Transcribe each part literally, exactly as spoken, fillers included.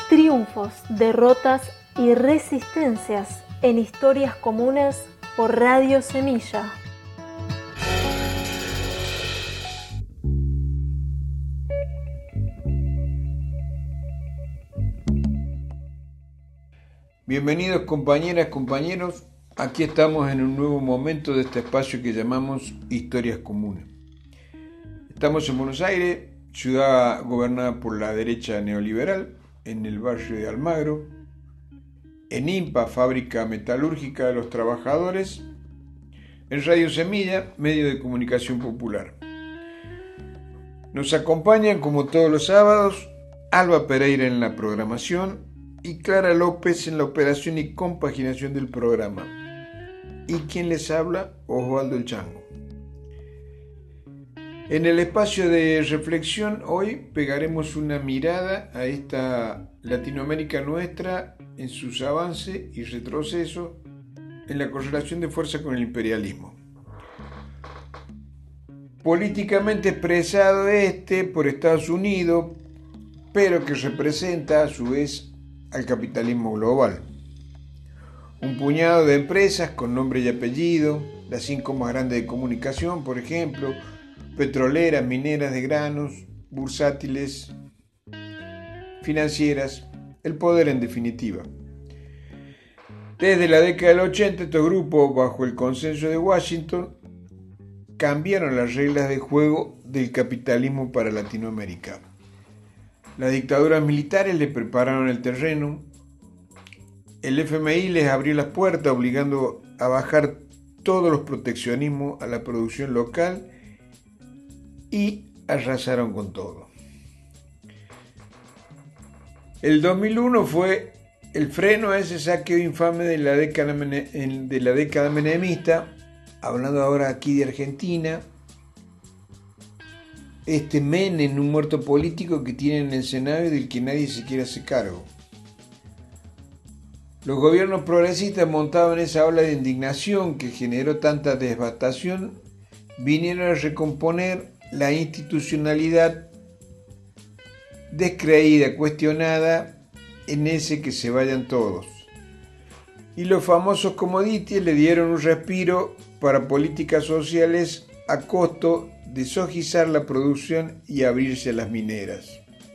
Triunfos, derrotas y resistencias en Historias Comunes por Radio Semilla. Bienvenidos compañeras, compañeros. Aquí estamos en un nuevo momento de este espacio que llamamos Historias Comunes. Estamos en Buenos Aires, ciudad gobernada por la derecha neoliberal, en el barrio de Almagro, en IMPA, Fábrica Metalúrgica de los Trabajadores, en Radio Semilla, medio de comunicación popular. Nos acompañan, como todos los sábados, Alba Pereira en la programación y Clara López en la operación y compaginación del programa. Y quien les habla, Osvaldo El Chango. En el espacio de reflexión hoy pegaremos una mirada a esta Latinoamérica nuestra en sus avances y retrocesos en la correlación de fuerza con el imperialismo. Políticamente expresado este por Estados Unidos, pero que representa a su vez al capitalismo global. Un puñado de empresas con nombre y apellido, las cinco más grandes de comunicación, por ejemplo, petroleras, mineras de granos, bursátiles, financieras, el poder en definitiva. Desde la década del ochenta, estos grupos, bajo el consenso de Washington, cambiaron las reglas de juego del capitalismo para Latinoamérica. Las dictaduras militares les prepararon el terreno, el F M I les abrió las puertas obligando a bajar todos los proteccionismos a la producción local y arrasaron con todo. El dos mil uno fue el freno a ese saqueo infame de la década, de la década menemista, hablando ahora aquí de Argentina. Este Menem, un muerto político que tiene en el Senado y del que nadie se quiere hacer cargo. Los gobiernos progresistas, montados en esa ola de indignación que generó tanta devastación, vinieron a recomponer la institucionalidad descreída, cuestionada, en ese que se vayan todos. Y los famosos commodities le dieron un respiro para políticas sociales a costo de sojizar la producción y abrirse a las mineras.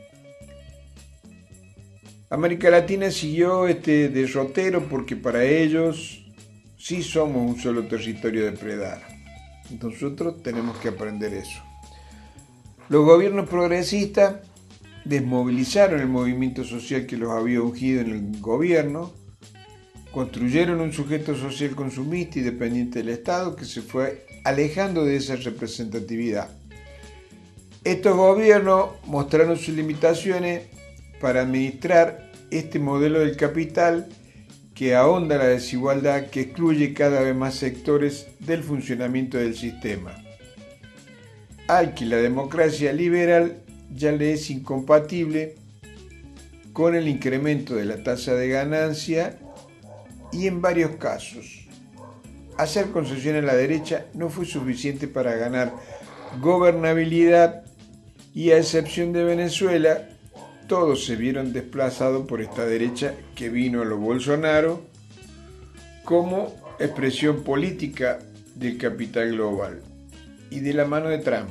América Latina siguió este derrotero porque para ellos sí somos un solo territorio a depredar. Nosotros tenemos que aprender eso. Los gobiernos progresistas desmovilizaron el movimiento social que los había ungido en el gobierno, construyeron un sujeto social consumista y dependiente del Estado que se fue alejando de esa representatividad. Estos gobiernos mostraron sus limitaciones para administrar este modelo del capital que ahonda la desigualdad, que excluye cada vez más sectores del funcionamiento del sistema. Al que la democracia liberal ya le es incompatible con el incremento de la tasa de ganancia y en varios casos hacer concesión a la derecha no fue suficiente para ganar gobernabilidad y a excepción de Venezuela, todos se vieron desplazados por esta derecha que vino a lo Bolsonaro como expresión política del capital global y de la mano de Trump,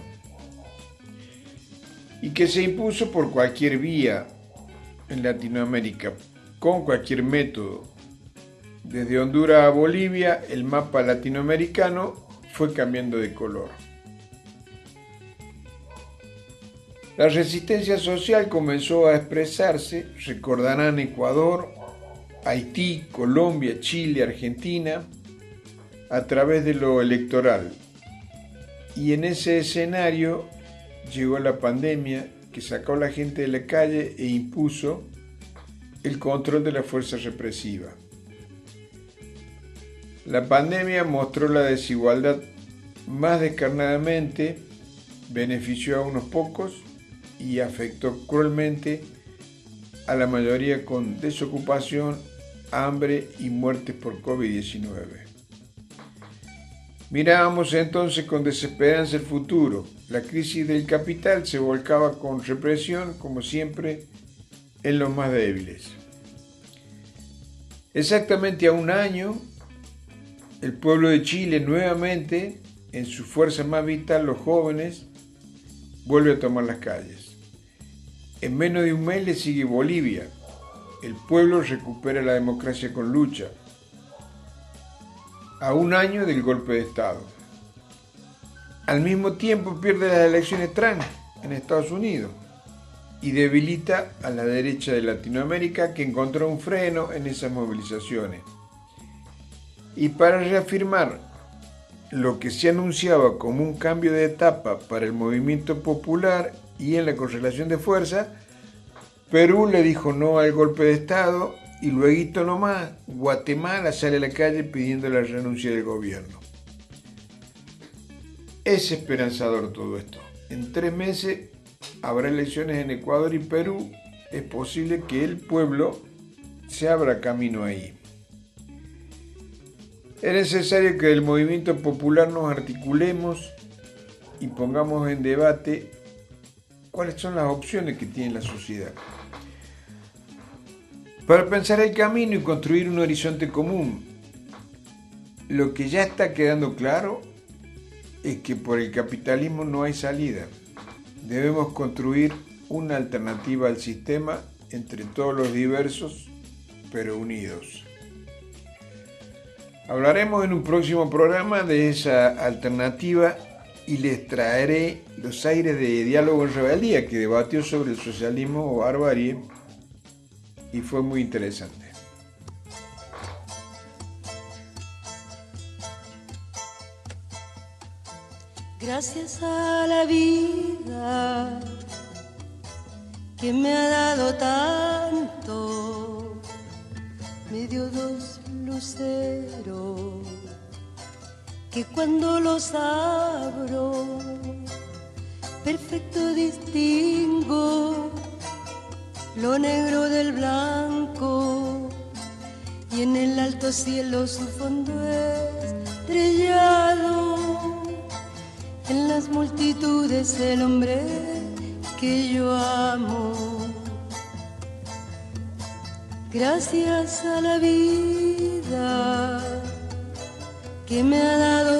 y que se impuso por cualquier vía en Latinoamérica, con cualquier método. Desde Honduras a Bolivia, el mapa latinoamericano fue cambiando de color. La resistencia social comenzó a expresarse, recordarán Ecuador, Haití, Colombia, Chile, Argentina, a través de lo electoral. Y en ese escenario llegó la pandemia que sacó a la gente de la calle e impuso el control de la fuerza represiva. La pandemia mostró la desigualdad más descarnadamente, benefició a unos pocos y afectó cruelmente a la mayoría con desocupación, hambre y muertes por COVID diecinueve. Mirábamos entonces con desesperanza el futuro. La crisis del capital se volcaba con represión, como siempre, en los más débiles. Exactamente a un año, el pueblo de Chile nuevamente, en su fuerza más vital, los jóvenes, vuelve a tomar las calles. En menos de un mes le sigue Bolivia. El pueblo recupera la democracia con lucha. A un año del golpe de Estado. Al mismo tiempo pierde las elecciones Trump en Estados Unidos y debilita a la derecha de Latinoamérica, que encontró un freno en esas movilizaciones. Y para reafirmar lo que se anunciaba como un cambio de etapa para el movimiento popular y en la correlación de fuerza, Perú le dijo no al golpe de Estado y luego nomás Guatemala sale a la calle pidiendo la renuncia del gobierno. Es esperanzador todo esto. En tres meses habrá elecciones en Ecuador y Perú. Es posible que el pueblo se abra camino ahí. Es necesario que el movimiento popular nos articulemos y pongamos en debate cuáles son las opciones que tiene la sociedad, para pensar el camino y construir un horizonte común. Lo que ya está quedando claro es que por el capitalismo no hay salida. Debemos construir una alternativa al sistema entre todos los diversos, pero unidos. Hablaremos en un próximo programa de esa alternativa y les traeré los aires de Diálogo en Rebeldía, que debatió sobre el socialismo o barbarie y fue muy interesante. Gracias a la vida que me ha dado tanto, me dio dos luceros que cuando los abro perfecto distingo lo negro del blanco, y en el alto cielo su fondo estrellado, en las multitudes el hombre que yo amo. Gracias a la vida que me ha dado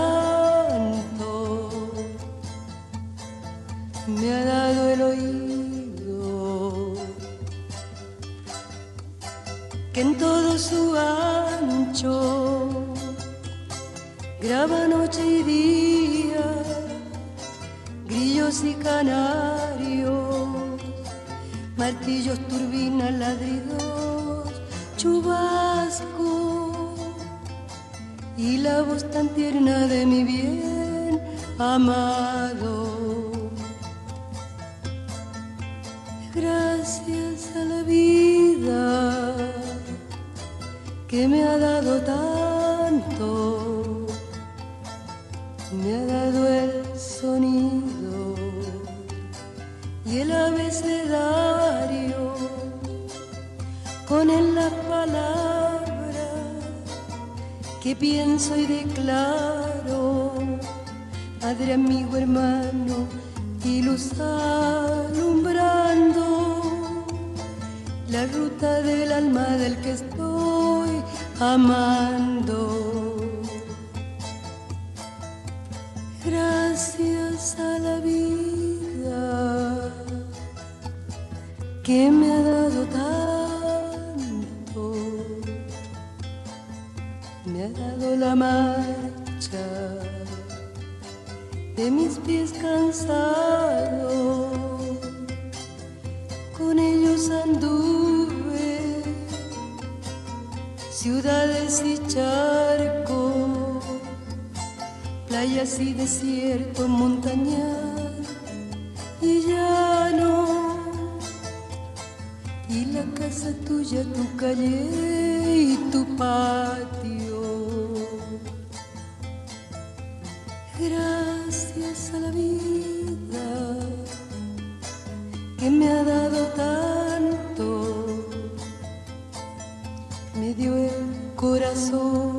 tanto, me ha dado el oído que en todo su ancho graba noche y día, grillos y canarios, martillos, turbinas, ladridos, chubasco y la voz tan tierna de mi bien amado. Gracias a la vida que me ha dado tanto, me ha dado el sonido y el abecedario, con él las palabras que pienso y declaro, padre, amigo, hermano y luz alumbrando la ruta del alma del que estoy amando. Gracias a la vida que me ha dado tanto, me ha dado la marcha de mis pies cansados, con ellos anduve ciudades y charcos, playas y desierto, montañas y llano, y la casa tuya, tu calle y tu patio. Gracias a la vida que me ha dado tanto, me dio el corazón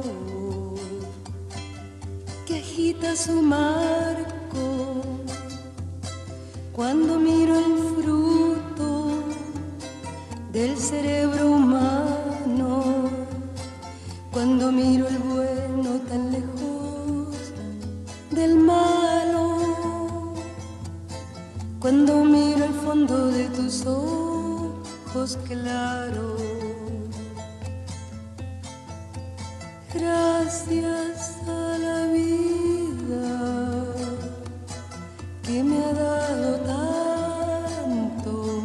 que agita su marco cuando miro el fruto del cerebro humano. Cuando miro el bueno tan lejos del malo, cuando miro el fondo de tus ojos claros. Gracias a la vida que me ha dado tanto,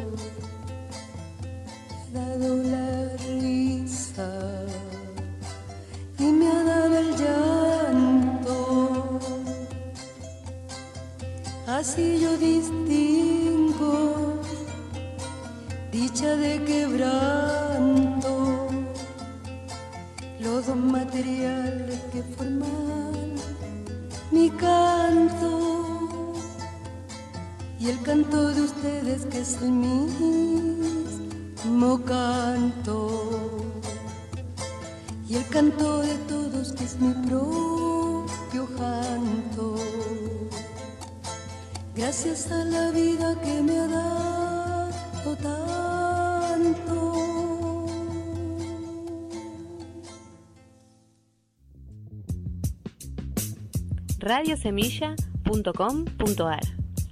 me ha dado la risa y me ha dado el llanto. Así yo distingo dicha de quebranto, los dos materiales que forman mi canto y el canto de ustedes que es el mismo canto y el canto de todos que es mi propio canto. Gracias a la vida que me ha dado tanto. radio semilla punto com punto a r.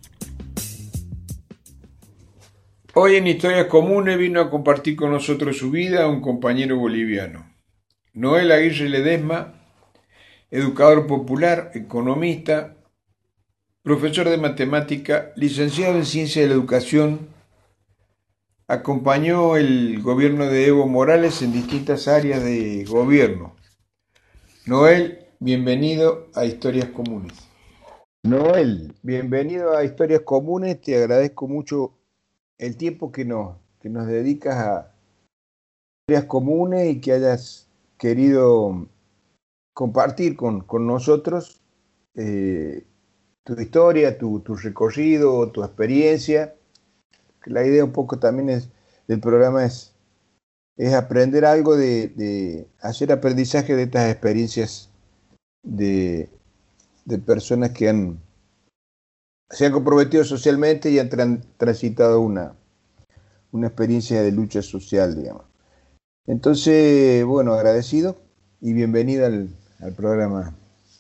Hoy en Historias Comunes vino a compartir con nosotros su vida un compañero boliviano, Noel Aguirre Ledesma, educador popular, economista, profesor de matemática, licenciado en Ciencia de la Educación. Acompañó el gobierno de Evo Morales en distintas áreas de gobierno. Noel, bienvenido a Historias Comunes. Noel, bienvenido a Historias Comunes. Te agradezco mucho el tiempo que nos, que nos dedicas a Historias Comunes y que hayas querido compartir con, con nosotros eh, tu historia, tu, tu recorrido, tu experiencia. La idea un poco también es, del programa es, es aprender algo de, de hacer aprendizaje de estas experiencias de, de personas que han, se han comprometido socialmente y han tran, transitado una, una experiencia de lucha social, digamos. Entonces, bueno, agradecido y bienvenido al, al programa.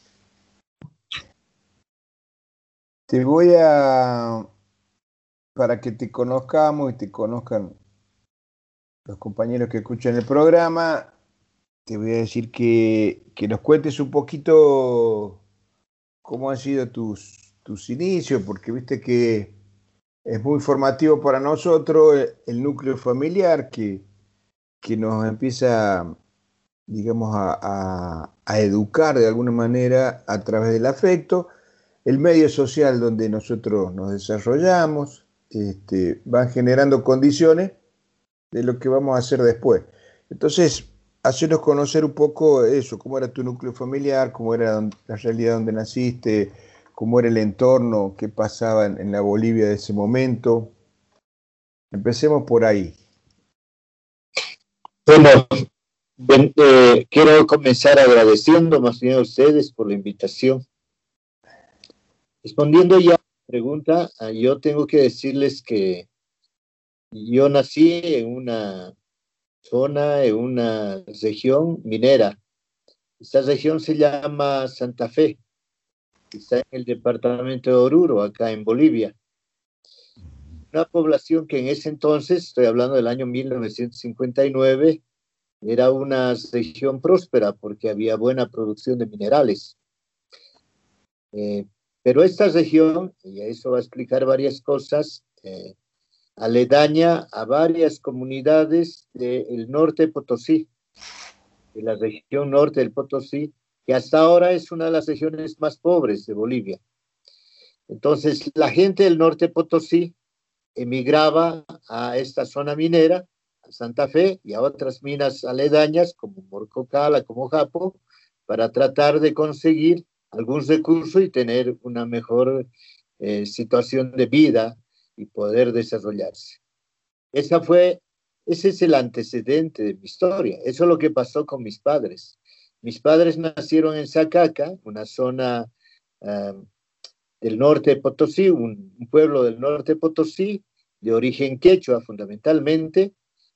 Te voy a, para que te conozcamos y te conozcan los compañeros que escuchan el programa, te voy a decir que, que nos cuentes un poquito cómo han sido tus, tus inicios, porque viste que es muy formativo para nosotros el, el núcleo familiar que, que nos empieza, digamos, a, a, a educar de alguna manera a través del afecto, el medio social donde nosotros nos desarrollamos, este, van generando condiciones de lo que vamos a hacer después. Entonces, hacernos conocer un poco eso, cómo era tu núcleo familiar, cómo era la realidad donde naciste, cómo era el entorno, qué pasaba en, en la Bolivia de ese momento. Empecemos por ahí. Bueno, eh, quiero comenzar agradeciendo más bien a ustedes por la invitación. Respondiendo ya a la pregunta, yo tengo que decirles que yo nací en una zona, en una región minera. Esta región se llama Santa Fe. Está en el departamento de Oruro, acá en Bolivia. Una población que en ese entonces, estoy hablando del año mil novecientos cincuenta y nueve, era una región próspera porque había buena producción de minerales. Eh, pero esta región, y eso va a explicar varias cosas, eh, aledaña a varias comunidades del norte de Potosí, de la región norte del Potosí, que hasta ahora es una de las regiones más pobres de Bolivia. Entonces, la gente del norte de Potosí emigraba a esta zona minera, a Santa Fe y a otras minas aledañas, como Morcocala, como Japo, para tratar de conseguir algún recurso y tener una mejor eh, situación de vida y poder desarrollarse. Esa fue, ese es el antecedente de mi historia. Eso es lo que pasó con mis padres. Mis padres nacieron en Zacaca, una zona uh, del norte de Potosí, un, un pueblo del norte de Potosí, de origen quechua fundamentalmente,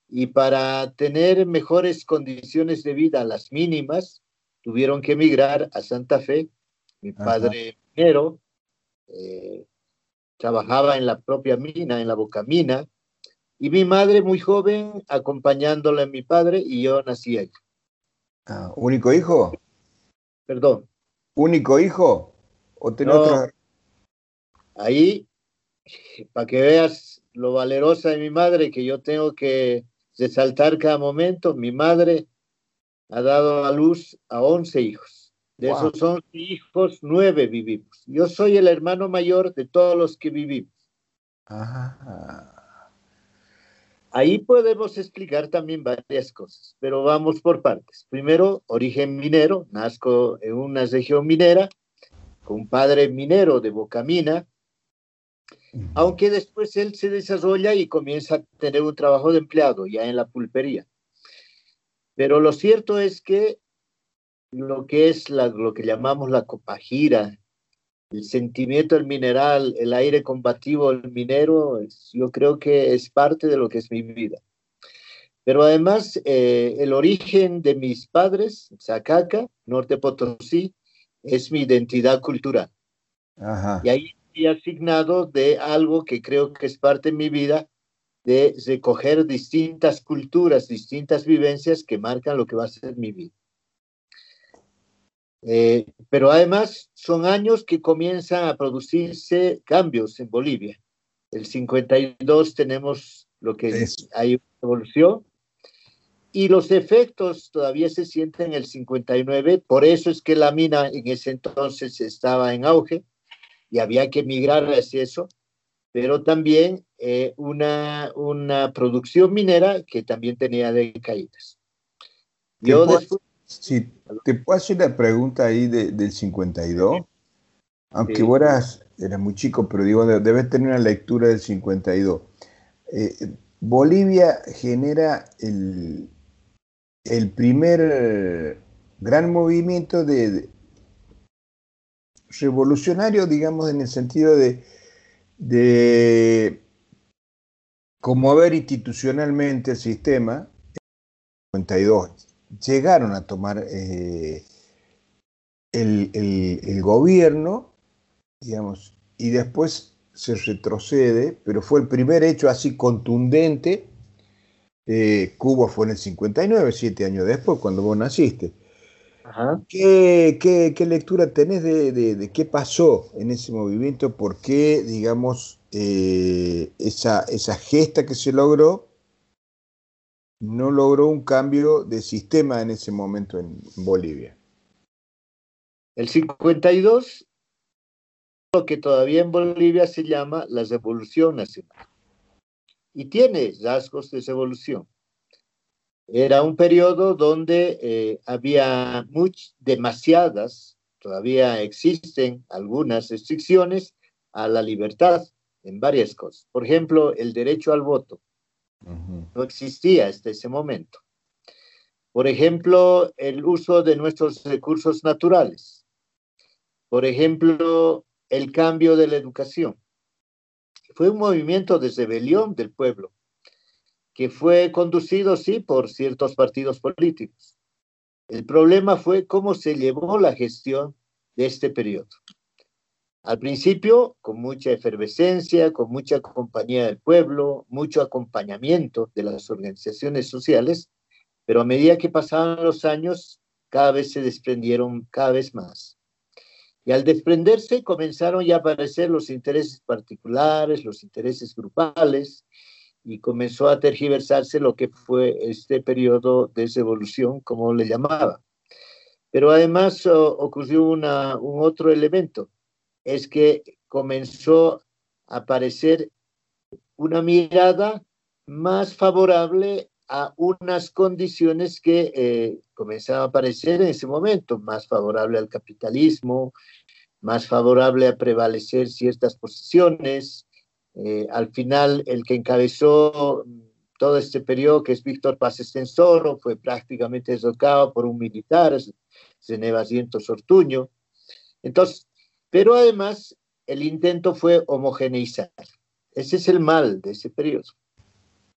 y para tener mejores condiciones de vida, las mínimas, tuvieron que emigrar a Santa Fe. Mi Ajá. padre minero, eh, trabajaba en la propia mina, en la Bocamina, y mi madre muy joven acompañándola a mi padre, y yo nací allí. Ah, ¿único hijo? Perdón, ¿Único hijo? ¿O tenés no, otros? ahí, para que veas lo valerosa de mi madre, que yo tengo que resaltar cada momento, mi madre ha dado a luz a once hijos. De Wow. esos once hijos, nueve vivimos. Yo soy el hermano mayor de todos los que vivimos. Ajá. Ahí podemos explicar también varias cosas, pero vamos por partes. Primero, origen minero. Nazco en una región minera, con un padre minero de Bocamina, aunque después él se desarrolla y comienza a tener un trabajo de empleado ya en la pulpería. Pero lo cierto es que lo que es la, lo que llamamos la copajira, el sentimiento del mineral, el aire combativo del minero, es, yo creo que es parte de lo que es mi vida. Pero además, eh, el origen de mis padres, Zacaca, Norte Potosí, es mi identidad cultural. Ajá. Y ahí estoy asignado de algo que creo que es parte de mi vida, de recoger distintas culturas, distintas vivencias que marcan lo que va a ser mi vida. Eh, pero además son años que comienzan a producirse cambios en Bolivia. El cincuenta y dos tenemos lo que Es, hay una evolución, y los efectos todavía se sienten en el cincuenta y nueve, por eso es que la mina en ese entonces estaba en auge y había que migrar hacia eso, pero también eh, una, una producción minera que también tenía decaídas. ¿te Yo puedo, después... si te puedo hacer la pregunta ahí de- del cincuenta y dos? Aunque Sí, vos eras, eras muy chico, pero digo, de- debes tener una lectura del cincuenta y dos. Eh, Bolivia genera el, el primer gran movimiento de, de- revolucionario, digamos, en el sentido de, de conmover institucionalmente el sistema. En el cincuenta y dos llegaron a tomar eh, el, el- el gobierno, digamos, y después se retrocede, pero fue el primer hecho así contundente. Eh, Cuba fue en el cincuenta y nueve, siete años después, cuando vos naciste. ajá. ¿Qué, qué, qué lectura tenés de, de, de qué pasó en ese movimiento? ¿Por qué, digamos, eh, esa, esa gesta que se logró no logró un cambio de sistema en ese momento en Bolivia? El cincuenta y dos, lo que todavía en Bolivia se llama la Revolución Nacional, y tiene rasgos de revolución. Era un periodo donde eh, había much, demasiadas, todavía existen algunas restricciones a la libertad en varias cosas. Por ejemplo, el derecho al voto Ujú. no existía hasta ese momento. Por ejemplo, el uso de nuestros recursos naturales. Por ejemplo, el cambio de la educación. Fue un movimiento de rebelión del pueblo que fue conducido, sí, por ciertos partidos políticos. El problema fue cómo se llevó la gestión de este periodo. Al principio, con mucha efervescencia, con mucha compañía del pueblo, mucho acompañamiento de las organizaciones sociales, pero a medida que pasaban los años, cada vez se desprendieron cada vez más. Y al desprenderse, comenzaron ya a aparecer los intereses particulares, los intereses grupales, y comenzó a tergiversarse lo que fue este periodo de revolución, como le llamaba. Pero además oh, ocurrió una, un otro elemento, es que comenzó a aparecer una mirada más favorable a unas condiciones que eh, comenzaban a aparecer en ese momento, más favorable al capitalismo, más favorable a prevalecer ciertas posiciones. Eh, al final, el que encabezó todo este periodo, que es Víctor Paz Estenssoro, fue prácticamente derrocado por un militar, René Barrientos Ortuño. Entonces, pero además, el intento fue homogeneizar. Ese es el mal de ese periodo.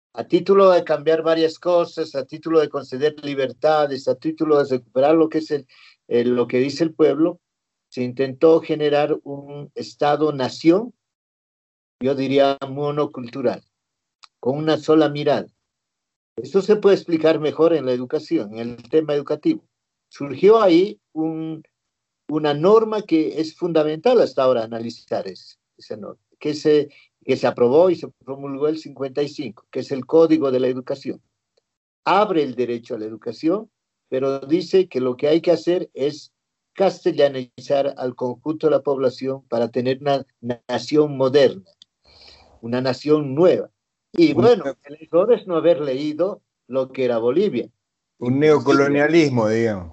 a título de cambiar varias cosas, a título de conceder libertades, a título de recuperar lo que es el, el, lo que dice el pueblo, se intentó generar un Estado-nación, yo diría monocultural, con una sola mirada. Esto se puede explicar mejor en la educación, en el tema educativo. Surgió ahí un, una norma que es fundamental hasta ahora analizar, es, esa norma, que se, que se aprobó y se promulgó el cincuenta y cinco, que es el Código de la Educación. Abre el derecho a la educación, pero dice que lo que hay que hacer es castellanizar al conjunto de la población para tener una nación moderna, una nación nueva. Y bueno, el error es no haber leído lo que era Bolivia. Un neocolonialismo, digamos.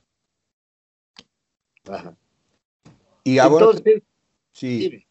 Ajá. Y ahora, entonces, sí. dime.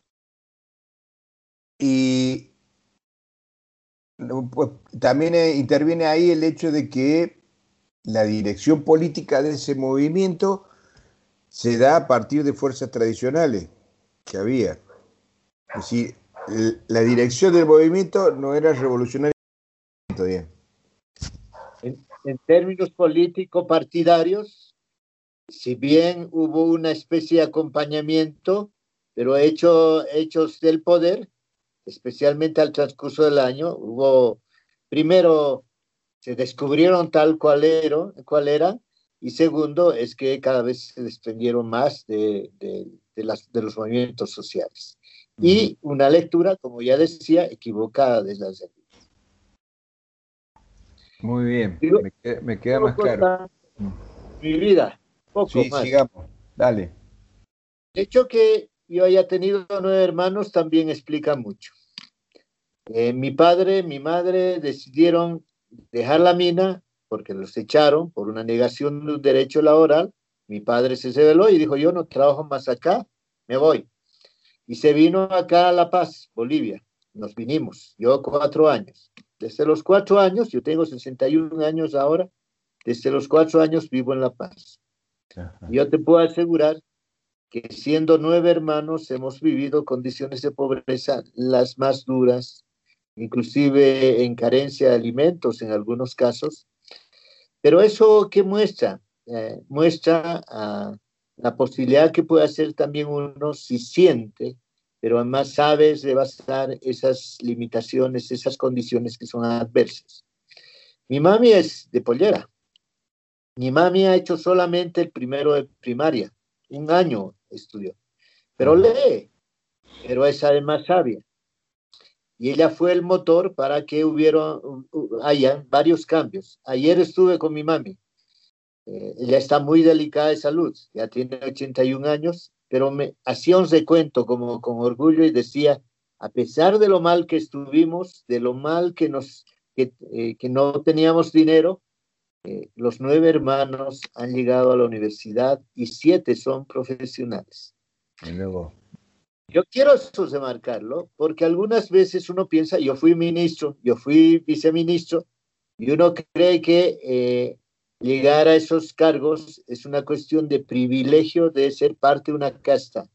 Y pues, también eh, interviene ahí el hecho de que la dirección política de ese movimiento se da a partir de fuerzas tradicionales que había. Es decir, el, la dirección del movimiento no era revolucionaria todavía. En, en términos político-partidarios, si bien hubo una especie de acompañamiento, pero hecho, hechos del poder, especialmente al transcurso del año, hubo, primero, se descubrieron tal cual, era, cual eran, y segundo, es que cada vez se desprendieron más de, de, de, las, de los movimientos sociales. Uh-huh. Y una lectura, como ya decía, equivocada de las de Muy bien, Digo, me, queda, me queda más claro. Mi vida, poco sí, más. Sigamos, dale. El hecho que yo haya tenido nueve hermanos también explica mucho. Eh, mi padre, mi madre decidieron dejar la mina porque los echaron por una negación de un derecho laboral. Mi padre se rebeló y dijo, yo no trabajo más acá, me voy. Y se vino acá a La Paz, Bolivia. Nos vinimos, yo cuatro años. Desde los cuatro años, yo tengo sesenta y un años ahora, desde los cuatro años vivo en La Paz. Ajá. Yo te puedo asegurar que siendo nueve hermanos hemos vivido condiciones de pobreza las más duras, inclusive en carencia de alimentos en algunos casos. Pero eso, ¿qué muestra? Eh, muestra uh, la posibilidad que puede hacer también uno si siente, pero además sabe rebasar esas limitaciones, esas condiciones que son adversas. Mi mami es de Pollera. Mi mami ha hecho solamente el primero de primaria. Un año estudió. Pero lee, pero es además sabia. Y ella fue el motor para que hubiera, haya varios cambios. Ayer estuve con mi mami. Eh, ella está muy delicada de salud, ya tiene ochenta y un años, pero me hacía un recuento como con orgullo y decía, a pesar de lo mal que estuvimos, de lo mal que, nos, que, eh, que no teníamos dinero, eh, los nueve hermanos han llegado a la universidad y siete son profesionales. Y luego... Yo quiero eso remarcarlo, porque algunas veces uno piensa, yo fui ministro, yo fui viceministro, y uno cree que eh, llegar a esos cargos es una cuestión de privilegio de ser parte de una casta.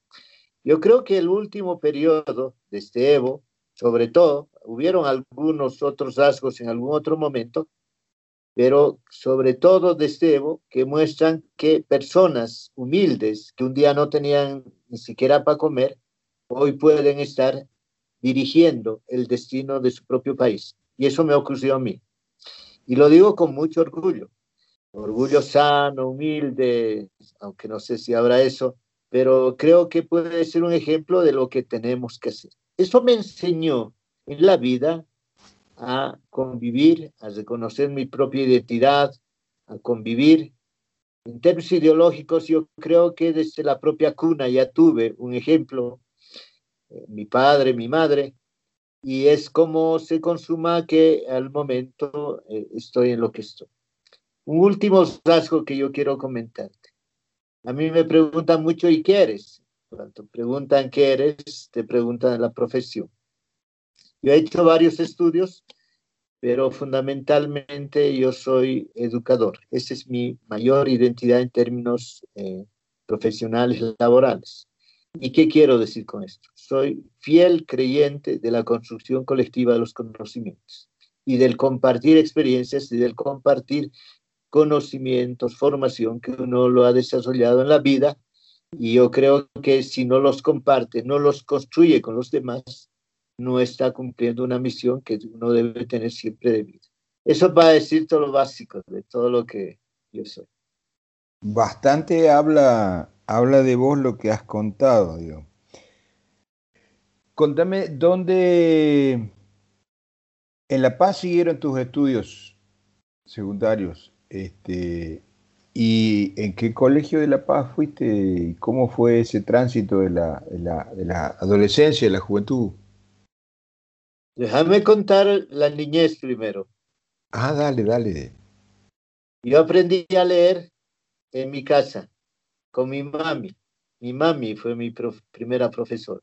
Yo creo que el último periodo de este Evo, sobre todo, hubieron algunos otros rasgos en algún otro momento, pero sobre todo de este Evo, que muestran que personas humildes que un día no tenían ni siquiera para comer, hoy pueden estar dirigiendo el destino de su propio país. Y eso me ocurrió a mí. Y lo digo con mucho orgullo. Orgullo sano, humilde, aunque no sé si habrá eso, pero creo que puede ser un ejemplo de lo que tenemos que hacer. Eso me enseñó en la vida a convivir, a reconocer mi propia identidad, a convivir. En términos ideológicos, yo creo que desde la propia cuna ya tuve un ejemplo, eh, mi padre, mi madre, y es como se consuma que al momento eh, estoy en lo que estoy. Un último rasgo que yo quiero comentarte. A mí me preguntan mucho, ¿y qué eres? Cuando preguntan qué eres, te preguntan la profesión. Yo he hecho varios estudios, pero fundamentalmente yo soy educador. Esa es mi mayor identidad en términos eh, profesionales, laborales. ¿Y qué quiero decir con esto? Soy fiel creyente de la construcción colectiva de los conocimientos y del compartir experiencias y del compartir conocimientos, formación que uno lo ha desarrollado en la vida. Y yo creo que si no los comparte, no los construye con los demás, no está cumpliendo una misión que uno debe tener siempre de vida. Eso va a decir todo lo básico de todo lo que yo soy. Bastante habla, habla de vos lo que has contado, digo. Contame, ¿dónde en La Paz siguieron tus estudios secundarios? Este, ¿y en qué colegio de La Paz fuiste? ¿Y cómo fue ese tránsito de la, de la, de la adolescencia, de la juventud? Déjame contar la niñez primero. Ah, dale, dale. Yo aprendí a leer en mi casa, con mi mami. Mi mami fue mi prof, primera profesora.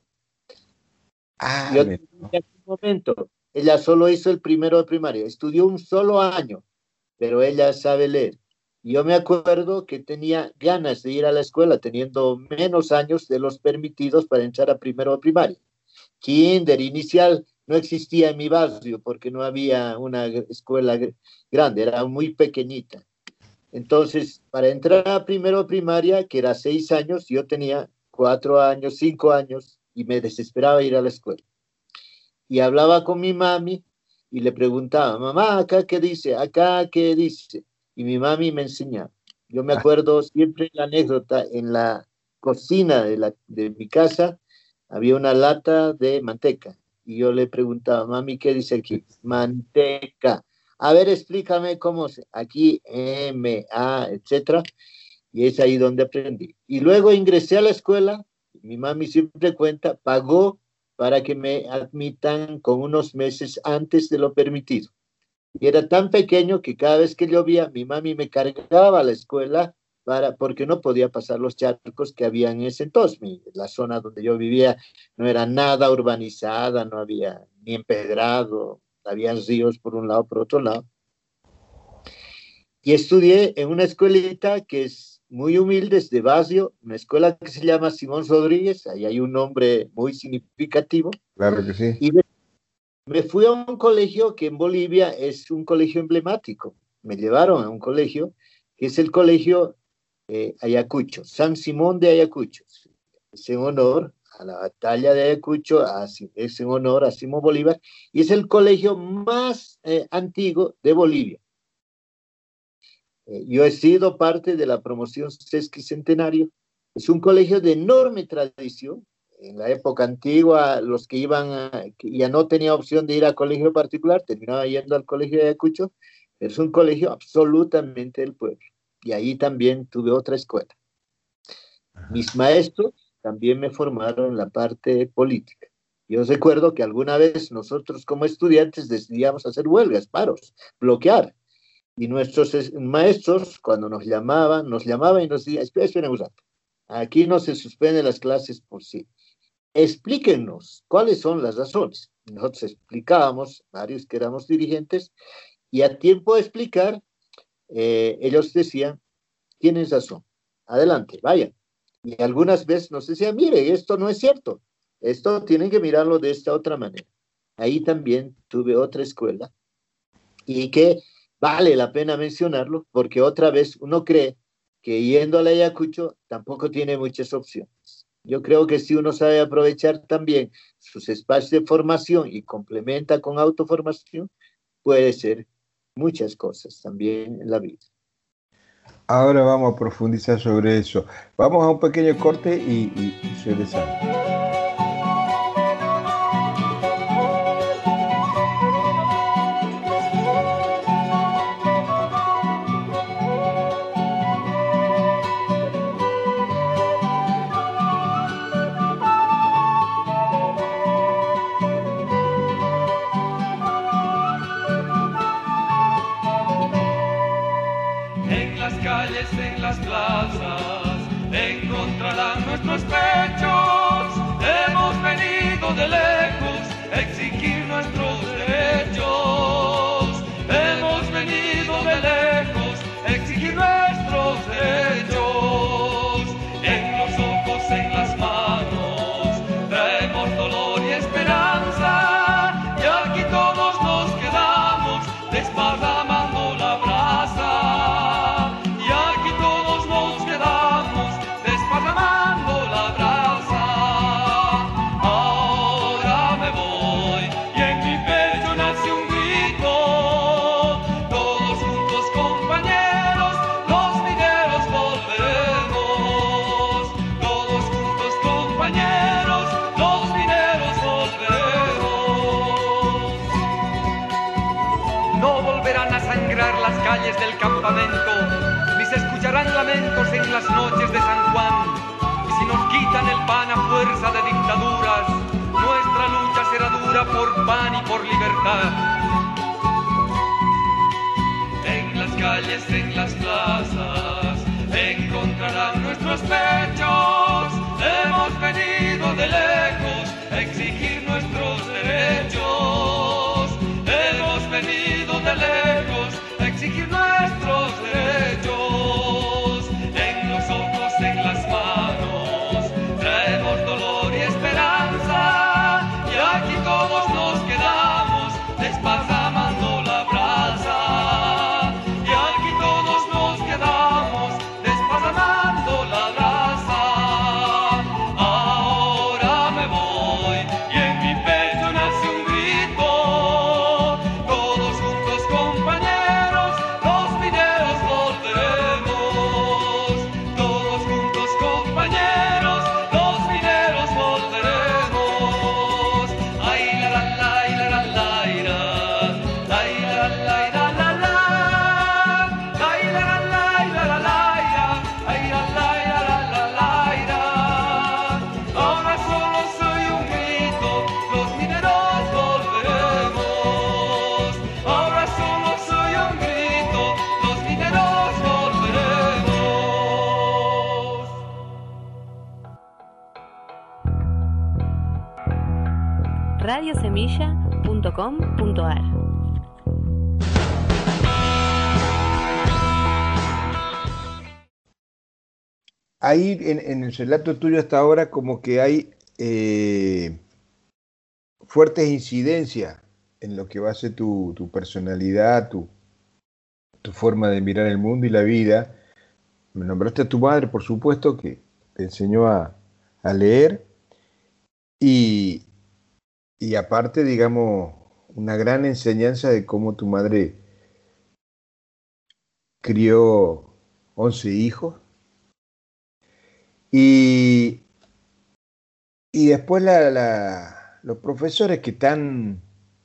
Ah, Yo me... en un momento, ella solo hizo el primero de primaria, estudió un solo año, pero ella sabe leer. Yo me acuerdo que tenía ganas de ir a la escuela, teniendo menos años de los permitidos para entrar a primero de primaria. Kinder inicial no existía en mi barrio porque no había una escuela grande, era muy pequeñita. Entonces, para entrar a primero de primaria, que era seis años, yo tenía cuatro años, cinco años, y me desesperaba ir a la escuela. Y hablaba con mi mami y le preguntaba, mamá, ¿acá qué dice? ¿Acá qué dice? Y mi mami me enseñaba. Yo me acuerdo siempre la anécdota, en la cocina de, la, de mi casa había una lata de manteca. Y yo le preguntaba, mami, ¿qué dice aquí? Manteca. A ver, explícame cómo se... Aquí, M, A, etcétera. Y es ahí donde aprendí. Y luego ingresé a la escuela. Mi mami siempre cuenta, pagó para que me admitan con unos meses antes de lo permitido. Y era tan pequeño que cada vez que llovía, mi mami me cargaba a la escuela para, porque no podía pasar los charcos que había en ese entonces. La zona donde yo vivía no era nada urbanizada, no había ni empedrado, había ríos por un lado, por otro lado. Y estudié en una escuelita que es muy humilde, es de barrio, una escuela que se llama Simón Rodríguez, ahí hay un nombre muy significativo. Claro que sí. Y me, me fui a un colegio que en Bolivia es un colegio emblemático. Me llevaron a un colegio que es el colegio eh, Ayacucho, San Simón de Ayacucho. Es en honor a la batalla de Ayacucho, a, es en honor a Simón Bolívar, y es el colegio más eh, antiguo de Bolivia. Eh, yo he sido parte de la promoción sesquicentenario. Es un colegio de enorme tradición. En la época antigua, los que iban, a, que ya no tenía opción de ir a colegio particular, terminaban yendo al colegio de Ayacucho. Es un colegio absolutamente del pueblo. Y ahí también tuve otra escuela. Mis maestros también me formaron en la parte política. Yo recuerdo que alguna vez nosotros como estudiantes decidíamos hacer huelgas, paros, bloquear. Y nuestros maestros, cuando nos llamaban, nos llamaban y nos decían, espera, espera un rato, aquí no se suspenden las clases por sí. Explíquenos cuáles son las razones. Nosotros explicábamos, varios que éramos dirigentes, y a tiempo de explicar, eh, ellos decían, tienes razón, adelante, vayan. Y algunas veces nos decían, mire, esto no es cierto, esto tienen que mirarlo de esta otra manera. Ahí también tuve otra escuela, y que vale la pena mencionarlo, porque otra vez uno cree que yendo al Ayacucho tampoco tiene muchas opciones. Yo creo que si uno sabe aprovechar también sus espacios de formación y complementa con autoformación, puede ser muchas cosas también en la vida. Ahora vamos a profundizar sobre eso. Vamos a un pequeño corte y, y, y regresamos. En las plazas encontrarán nuestros pechos. Hemos venido de lejos a exigir nuestros derechos. Hemos venido de lejos a exigir nuestros derechos. En los ojos, en las manos, no volverán a sangrar las calles del campamento, ni se escucharán lamentos en las noches de San Juan. Y si nos quitan el pan a fuerza de dictaduras, nuestra lucha será dura por pan y por libertad. En las calles, en las plazas, encontrarán nuestros pechos. Hemos venido de lejos a exigir nuestros derechos. Hemos venido de lejos a exigir nuestros derechos. En los ojos, en las manos, traemos dolor y esperanza. Y aquí todos nos quedamos desparramando la brasa. Y aquí todos nos quedamos desparramando la brasa. Ahora me voy y en mi pecho nace un grito. Todos juntos, compañeros, los mineros volveremos. Todos juntos, compañeros, los mineros volveremos. Ay, la, la, la, la, la, la, la, ay, la, la, la, la, la, la, ay, la, la, la, la, la, la, ay, la, la, la, la, la, la. Ahora solo soy un grito, los mineros volveremos. Ahora solo soy un grito, los mineros volveremos. radio semilla punto com punto a r. Ahí en, en el relato tuyo hasta ahora como que hay eh, fuertes incidencias en lo que va a ser tu, tu personalidad, tu, tu forma de mirar el mundo y la vida. Me nombraste a tu madre, por supuesto, que te enseñó a, a leer y, y aparte, digamos, una gran enseñanza de cómo tu madre crió once hijos. Y, y después la, la, los profesores que tan,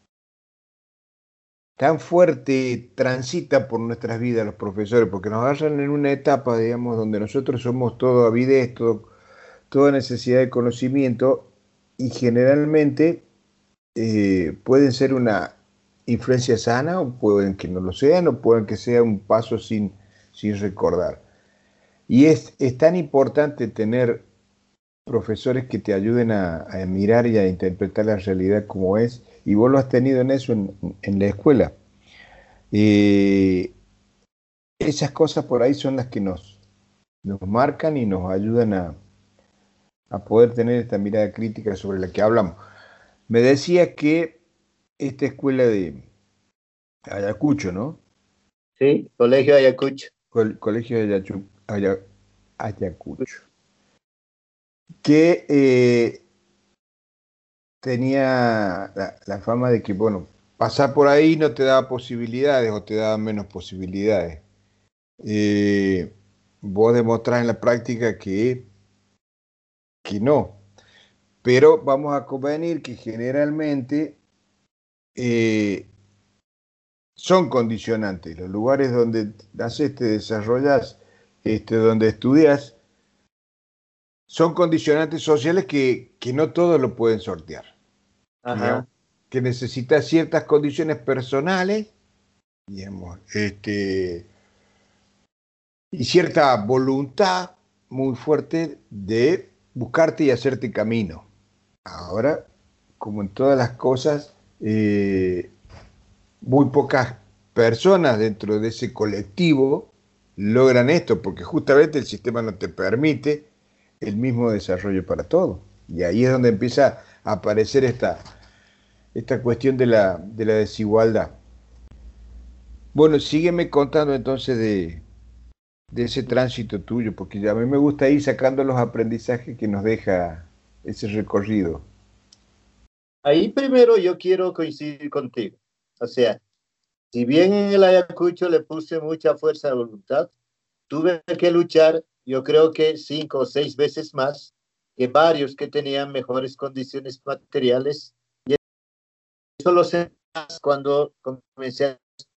tan fuerte transitan por nuestras vidas, los profesores, porque nos agarran en una etapa, digamos, donde nosotros somos todo avidez, todo, toda necesidad de conocimiento, y generalmente eh, pueden ser una influencia sana, o pueden que no lo sean, o pueden que sea un paso sin, sin recordar. Y es, es tan importante tener profesores que te ayuden a, a mirar y a interpretar la realidad como es, y vos lo has tenido en eso en, en la escuela. Eh, esas cosas por ahí son las que nos, nos marcan y nos ayudan a, a poder tener esta mirada crítica sobre la que hablamos. Me decía que esta escuela de Ayacucho, ¿no? Sí, Colegio Ayacucho. Col- Colegio de Ayacucho. Aya- Ayacucho, que eh, tenía la, la fama de que, bueno, pasar por ahí no te daba posibilidades o te daba menos posibilidades. Eh, vos demostrás en la práctica que, que no, pero vamos a convenir que generalmente eh, son condicionantes. Los lugares donde naces, te desarrollas, Este, donde estudias, son condicionantes sociales que, que no todos lo pueden sortear. Ajá. Que necesitas ciertas condiciones personales, digamos, este, y cierta voluntad muy fuerte de buscarte y hacerte camino. Ahora, como en todas las cosas, eh, muy pocas personas dentro de ese colectivo logran esto, porque justamente el sistema no te permite el mismo desarrollo para todos. Y ahí es donde empieza a aparecer esta, esta cuestión de la, de la desigualdad. Bueno, sígueme contando entonces de, de ese tránsito tuyo, porque a mí me gusta ir sacando los aprendizajes que nos deja ese recorrido. Ahí primero yo quiero coincidir contigo. O sea, si bien en el Ayacucho le puse mucha fuerza de voluntad, tuve que luchar, yo creo que cinco o seis veces más que varios que tenían mejores condiciones materiales. Y eso lo sé más cuando comencé a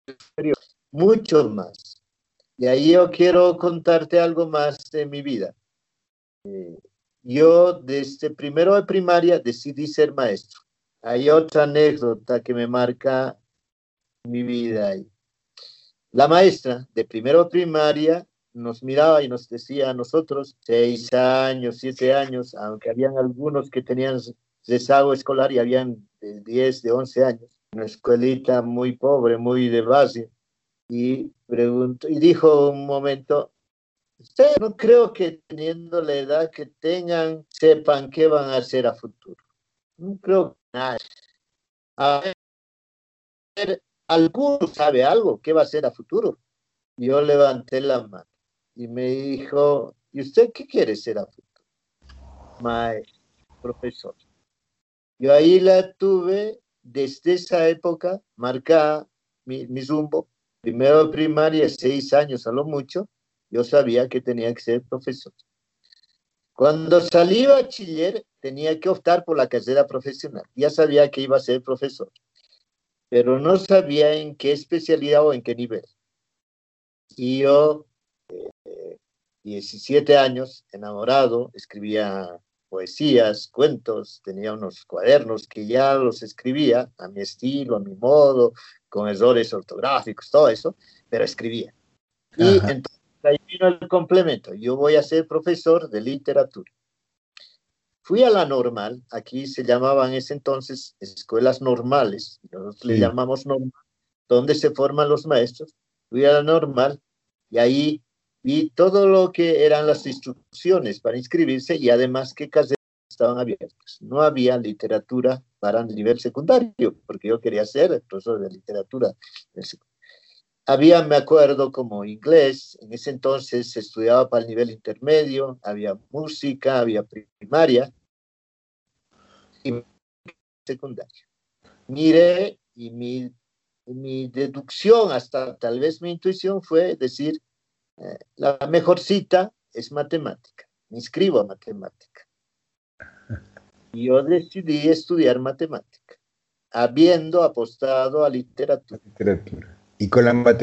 mucho más. Y ahí yo quiero contarte algo más de mi vida. Eh, yo desde primero de primaria decidí ser maestro. Hay otra anécdota que me marca mi vida ahí. La maestra de primero de primaria nos miraba y nos decía a nosotros, seis años, siete años, aunque habían algunos que tenían rezago escolar y habían de diez, de once años, una escuelita muy pobre, muy de base, y preguntó, y dijo un momento, usted no creo que teniendo la edad que tengan, sepan qué van a hacer a futuro. No creo que nada. A ver, ¿alguno sabe algo? ¿Qué va a hacer a futuro? Yo levanté la mano y me dijo, ¿y usted qué quiere ser a futuro? Maestro, profesor. Yo ahí la tuve desde esa época, marcada mi, mi rumbo. Primero de primaria, seis años a lo mucho, yo sabía que tenía que ser profesor. Cuando salí bachiller, tenía que optar por la carrera profesional. Ya sabía que iba a ser profesor, pero no sabía en qué especialidad o en qué nivel. Y yo, eh, diecisiete años, enamorado, escribía poesías, cuentos, tenía unos cuadernos que ya los escribía a mi estilo, a mi modo, con errores ortográficos, todo eso, pero escribía. Y Ajá. entonces ahí vino el complemento. Yo voy a ser profesor de literatura. Fui a la normal, aquí se llamaban en ese entonces escuelas normales, nosotros le Sí. llamamos normal, donde se forman los maestros. Fui a la normal y ahí vi todo lo que eran las instrucciones para inscribirse y además qué carreras estaban abiertas. No había literatura para el nivel secundario, porque yo quería ser profesor de literatura del secundario. Había, me acuerdo, como inglés, en ese entonces se estudiaba para el nivel intermedio, había música, había primaria y secundaria. Miré y mi, mi deducción, hasta tal vez mi intuición fue decir, eh, la mejor cita es matemática, me inscribo a matemática. Y yo decidí estudiar matemática, habiendo apostado a literatura. Literatura. Y con la materia.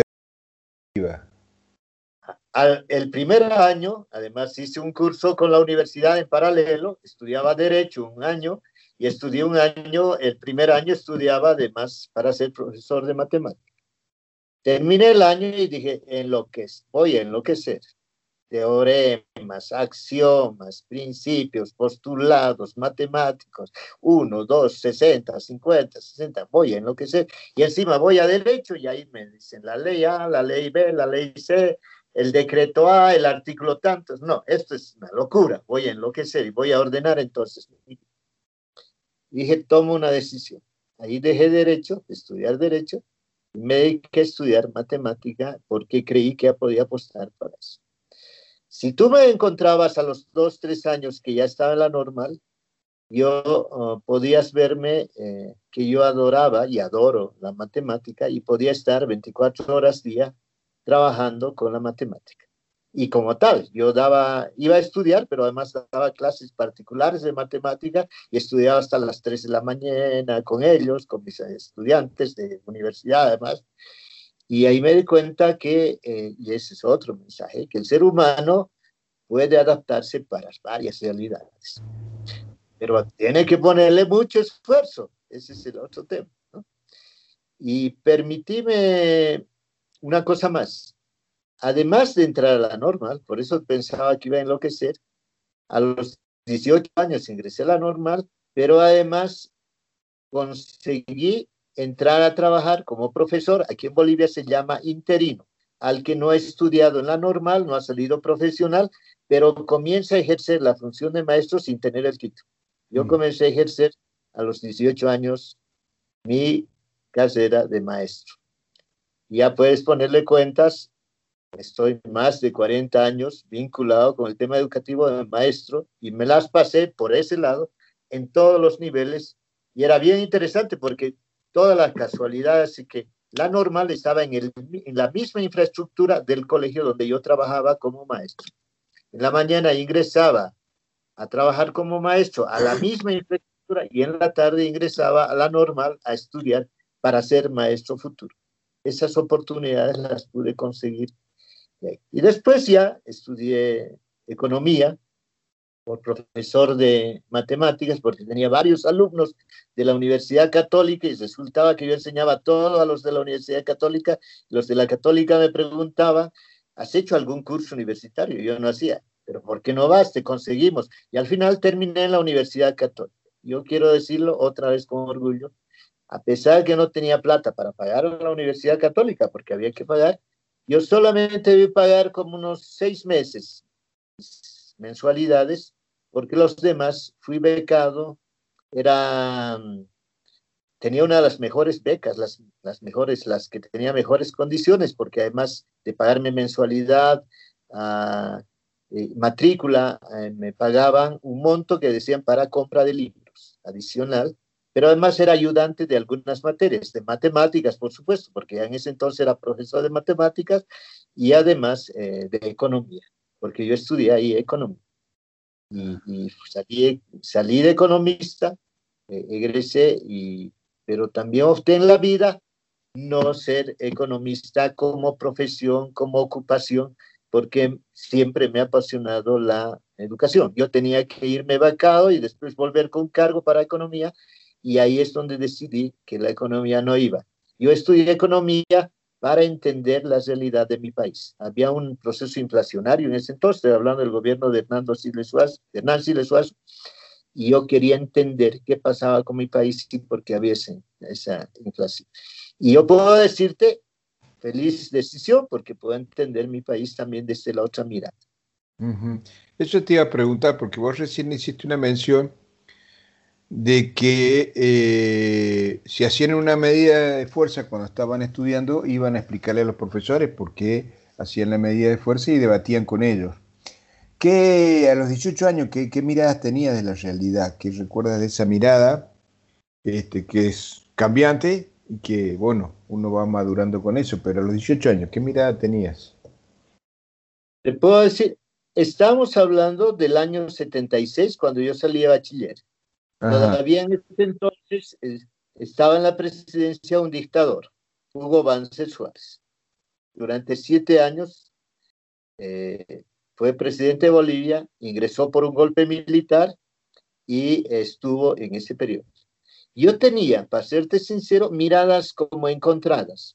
Al, el primer año, además, hice un curso con la universidad en paralelo, estudiaba Derecho un año y estudié un año, el primer año estudiaba además para ser profesor de matemáticas. Terminé el año y dije, enloquez, voy a enloquecer. Teoremas, axiomas, principios, postulados, matemáticos, uno, dos, sesenta, cincuenta, sesenta, voy a enloquecer. Y encima voy a Derecho y ahí me dicen la ley A, la ley B, la ley C, el decreto A, el artículo tantos. No, esto es una locura, voy a enloquecer y voy a ordenar entonces. Dije, tomo una decisión. Ahí dejé Derecho, estudiar Derecho, y me dediqué a estudiar matemática porque creí que podía apostar para eso. Si tú me encontrabas a los dos, tres años que ya estaba en la normal, yo uh, podías verme eh, que yo adoraba y adoro la matemática y podía estar veinticuatro horas día trabajando con la matemática. Y como tal, yo daba, iba a estudiar, pero además daba clases particulares de matemática y estudiaba hasta las tres de la mañana con ellos, con mis estudiantes de universidad además. Y ahí me di cuenta que, eh, y ese es otro mensaje, que el ser humano puede adaptarse para varias realidades, pero tiene que ponerle mucho esfuerzo. Ese es el otro tema, ¿no? Y permitíme una cosa más. Además de entrar a la normal, por eso pensaba que iba a enloquecer, a los dieciocho años ingresé a la normal, pero además conseguí entrar a trabajar como profesor. Aquí en Bolivia se llama interino, al que no ha estudiado en la normal, no ha salido profesional, pero comienza a ejercer la función de maestro sin tener el título. Yo Mm. comencé a ejercer a los dieciocho años mi carrera de maestro. Ya puedes ponerle cuentas, estoy más de cuarenta años vinculado con el tema educativo de maestro y me las pasé por ese lado en todos los niveles y era bien interesante porque todas las casualidades y que la normal estaba en, el, en la misma infraestructura del colegio donde yo trabajaba como maestro. En la mañana ingresaba a trabajar como maestro a la misma infraestructura y en la tarde ingresaba a la normal a estudiar para ser maestro futuro. esas oportunidades las pude conseguir. Y después ya estudié economía por profesor de matemáticas, porque tenía varios alumnos de la Universidad Católica y resultaba que yo enseñaba todo a los de la Universidad Católica. Los de la Católica me preguntaban, ¿has hecho algún curso universitario? Yo no hacía, pero ¿por qué no vas? Te conseguimos. Y al final terminé en la Universidad Católica. Yo quiero decirlo otra vez con orgullo, a pesar de que no tenía plata para pagar a la Universidad Católica, porque había que pagar, yo solamente debí pagar como unos seis meses mensualidades, porque los demás fui becado, era, tenía una de las mejores becas, las, las mejores, las que tenía mejores condiciones, porque además de pagarme mensualidad, uh, eh, matrícula, eh, me pagaban un monto que decían para compra de libros adicional, pero además era ayudante de algunas materias, de matemáticas, por supuesto, porque en ese entonces era profesor de matemáticas y además eh, de economía, porque yo estudié ahí economía. Y, y salí, salí de economista, eh, egresé, y, pero también opté en la vida no ser economista como profesión, como ocupación, porque siempre me ha apasionado la educación. Yo tenía que irme becado y después volver con cargo para economía, y ahí es donde decidí que la economía no iba. Yo estudié economía para entender la realidad de mi país. Había un proceso inflacionario en ese entonces, estoy hablando del gobierno de Hernando Siles Suazo, Hernán Siles Suazo, y yo quería entender qué pasaba con mi país y por qué había esa, esa inflación. Y yo puedo decirte, feliz decisión, porque puedo entender mi país también desde la otra mirada. Uh-huh. Eso te iba a preguntar, porque vos recién hiciste una mención de que eh, si hacían una medida de fuerza cuando estaban estudiando, iban a explicarle a los profesores por qué hacían la medida de fuerza y debatían con ellos. ¿Qué, a los dieciocho años, qué, qué miradas tenías de la realidad? ¿Qué recuerdas de esa mirada este, que es cambiante y que, bueno, uno va madurando con eso? Pero a los dieciocho años, ¿qué mirada tenías? Te puedo decir, estamos hablando del año setenta y seis, cuando yo salí de bachiller. Ajá. Todavía en ese entonces eh, estaba en la presidencia un dictador, Hugo Banzer Suárez. Durante siete años eh, fue presidente de Bolivia, ingresó por un golpe militar y estuvo en ese periodo. Yo tenía, para serte sincero, miradas como encontradas.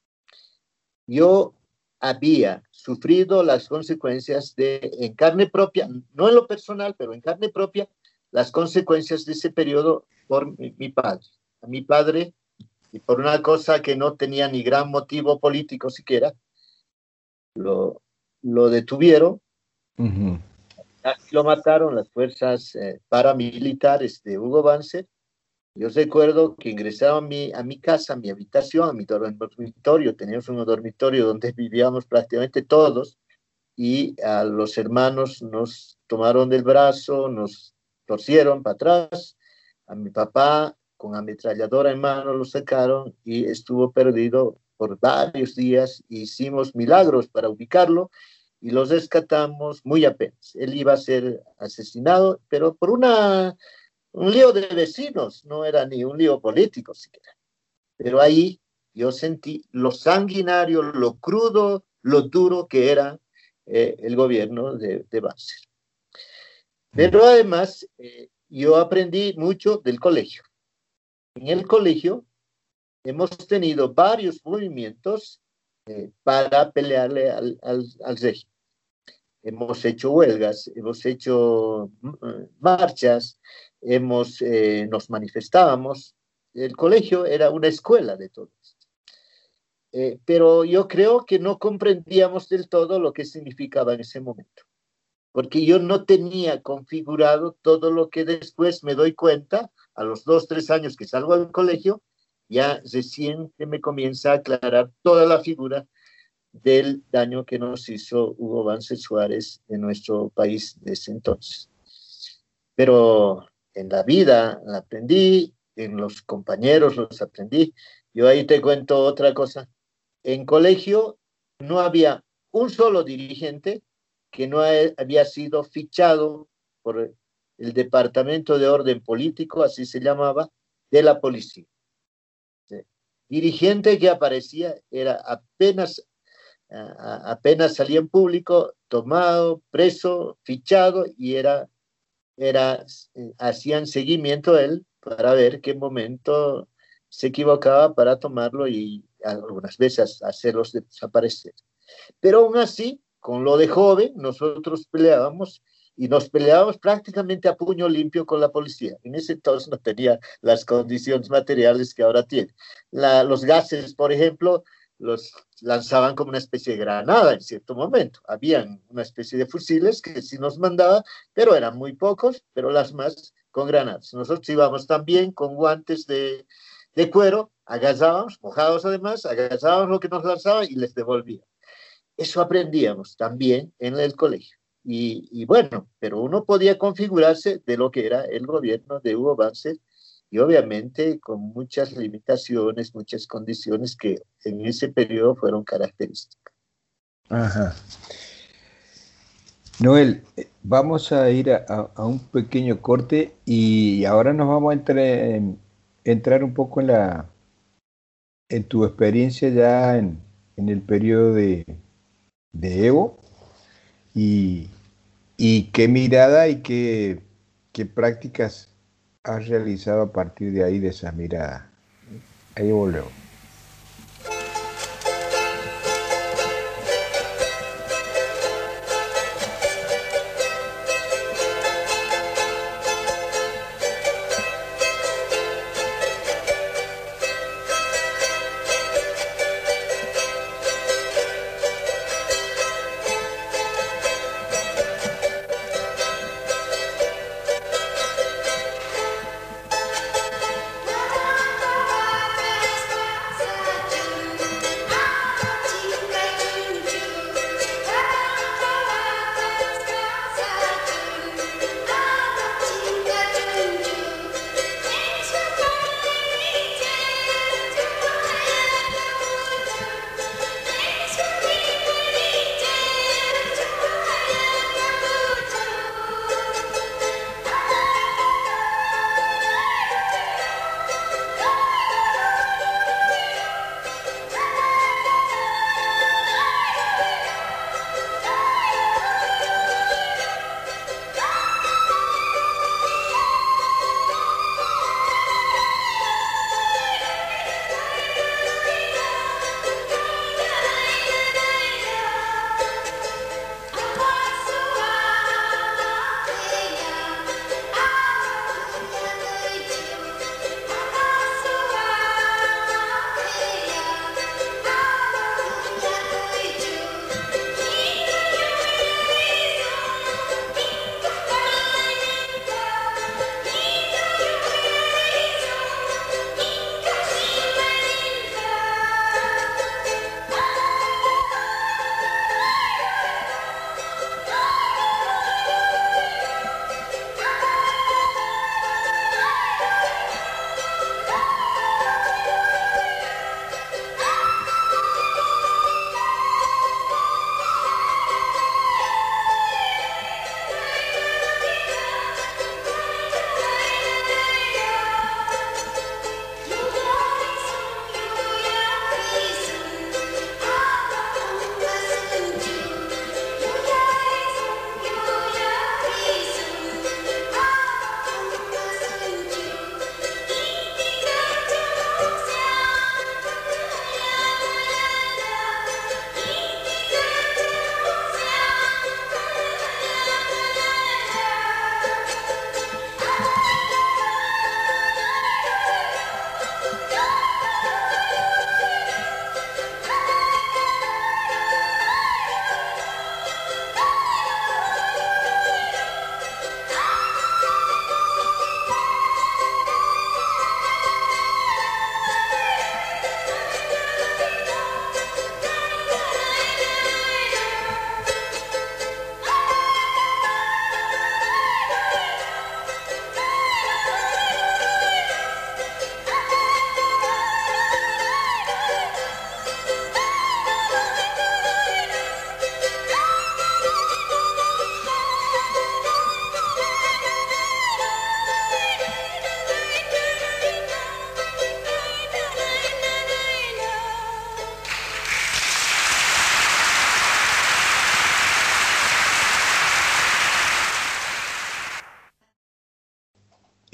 Yo había sufrido las consecuencias de, en carne propia, no en lo personal, pero en carne propia, las consecuencias de ese periodo por mi, mi padre. A mi padre, y por una cosa que no tenía ni gran motivo político siquiera, lo, lo detuvieron, uh-huh. Casi lo mataron las fuerzas eh, paramilitares de Hugo Banzer. Yo recuerdo que ingresaron a mi, a mi casa, a mi habitación, a mi dormitorio, teníamos un dormitorio donde vivíamos prácticamente todos, y a los hermanos nos tomaron del brazo, nos torcieron para atrás, a mi papá con ametralladora en mano lo sacaron y estuvo perdido por varios días. Hicimos milagros para ubicarlo y los rescatamos muy apenas. Él iba a ser asesinado, pero por una, un lío de vecinos, no era ni un lío político siquiera. Pero ahí yo sentí lo sanguinario, lo crudo, lo duro que era eh, el gobierno de, de Banzer. Pero además, eh, yo aprendí mucho del colegio. En el colegio hemos tenido varios movimientos eh, para pelearle al, al, al régimen. Hemos hecho huelgas, hemos hecho uh, marchas, hemos, eh, nos manifestábamos. El colegio era una escuela de todo esto. Eh, pero yo creo que no comprendíamos del todo lo que significaba en ese momento, porque yo no tenía configurado todo lo que después me doy cuenta, a los dos, tres años que salgo del colegio, ya recién que me comienza a aclarar toda la figura del daño que nos hizo Hugo Banzer Suárez en nuestro país de ese entonces. Pero en la vida la aprendí, en los compañeros los aprendí. Yo ahí te cuento otra cosa. En colegio no había un solo dirigente que no había sido fichado por el Departamento de Orden Político, así se llamaba, de la policía. ¿Sí? dirigente que aparecía era apenas, a- apenas salía en público, tomado, preso, fichado, y era, era, eh, hacían seguimiento a él para ver qué momento se equivocaba para tomarlo y algunas veces hacerlos desaparecer. Pero aún así, con lo de joven, nosotros peleábamos y nos peleábamos prácticamente a puño limpio con la policía. En ese entonces no tenía las condiciones materiales que ahora tiene. La, los gases, por ejemplo, los lanzaban como una especie de granada en cierto momento. Habían una especie de fusiles que sí nos mandaba, pero eran muy pocos, pero las más con granadas. Nosotros íbamos también con guantes de, de cuero, agasábamos, mojados además, agasábamos lo que nos lanzaban y les devolvíamos. Eso aprendíamos también en el colegio. Y, y bueno, pero uno podía configurarse de lo que era el gobierno de Hugo Banzer y obviamente con muchas limitaciones, muchas condiciones que en ese periodo fueron características. Ajá. Noel, eh, vamos a ir a, a- a un pequeño corte y ahora nos vamos a entre- en- entrar un poco en la, en tu experiencia ya en, en el periodo de, de Evo y, y qué mirada y qué, qué prácticas has realizado a partir de ahí, de esas miradas. Ahí volvemos.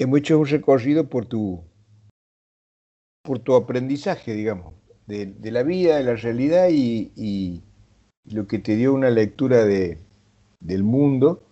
hemos hecho un recorrido por tu, por tu aprendizaje, digamos, de, de la vida, de la realidad y, y lo que te dio una lectura de, del mundo.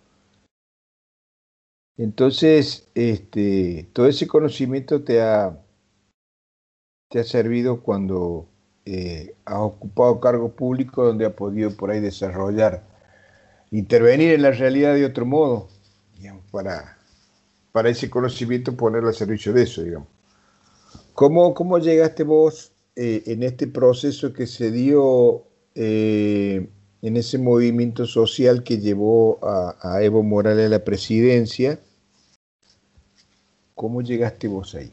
Entonces, este, todo ese conocimiento te ha, te ha servido cuando eh, has ocupado cargos públicos donde has podido por ahí desarrollar, intervenir en la realidad de otro modo, digamos, para, para ese conocimiento ponerlo al servicio de eso, digamos. ¿Cómo, cómo llegaste vos eh, en este proceso que se dio eh, en ese movimiento social que llevó a, a Evo Morales a la presidencia? ¿Cómo llegaste vos ahí?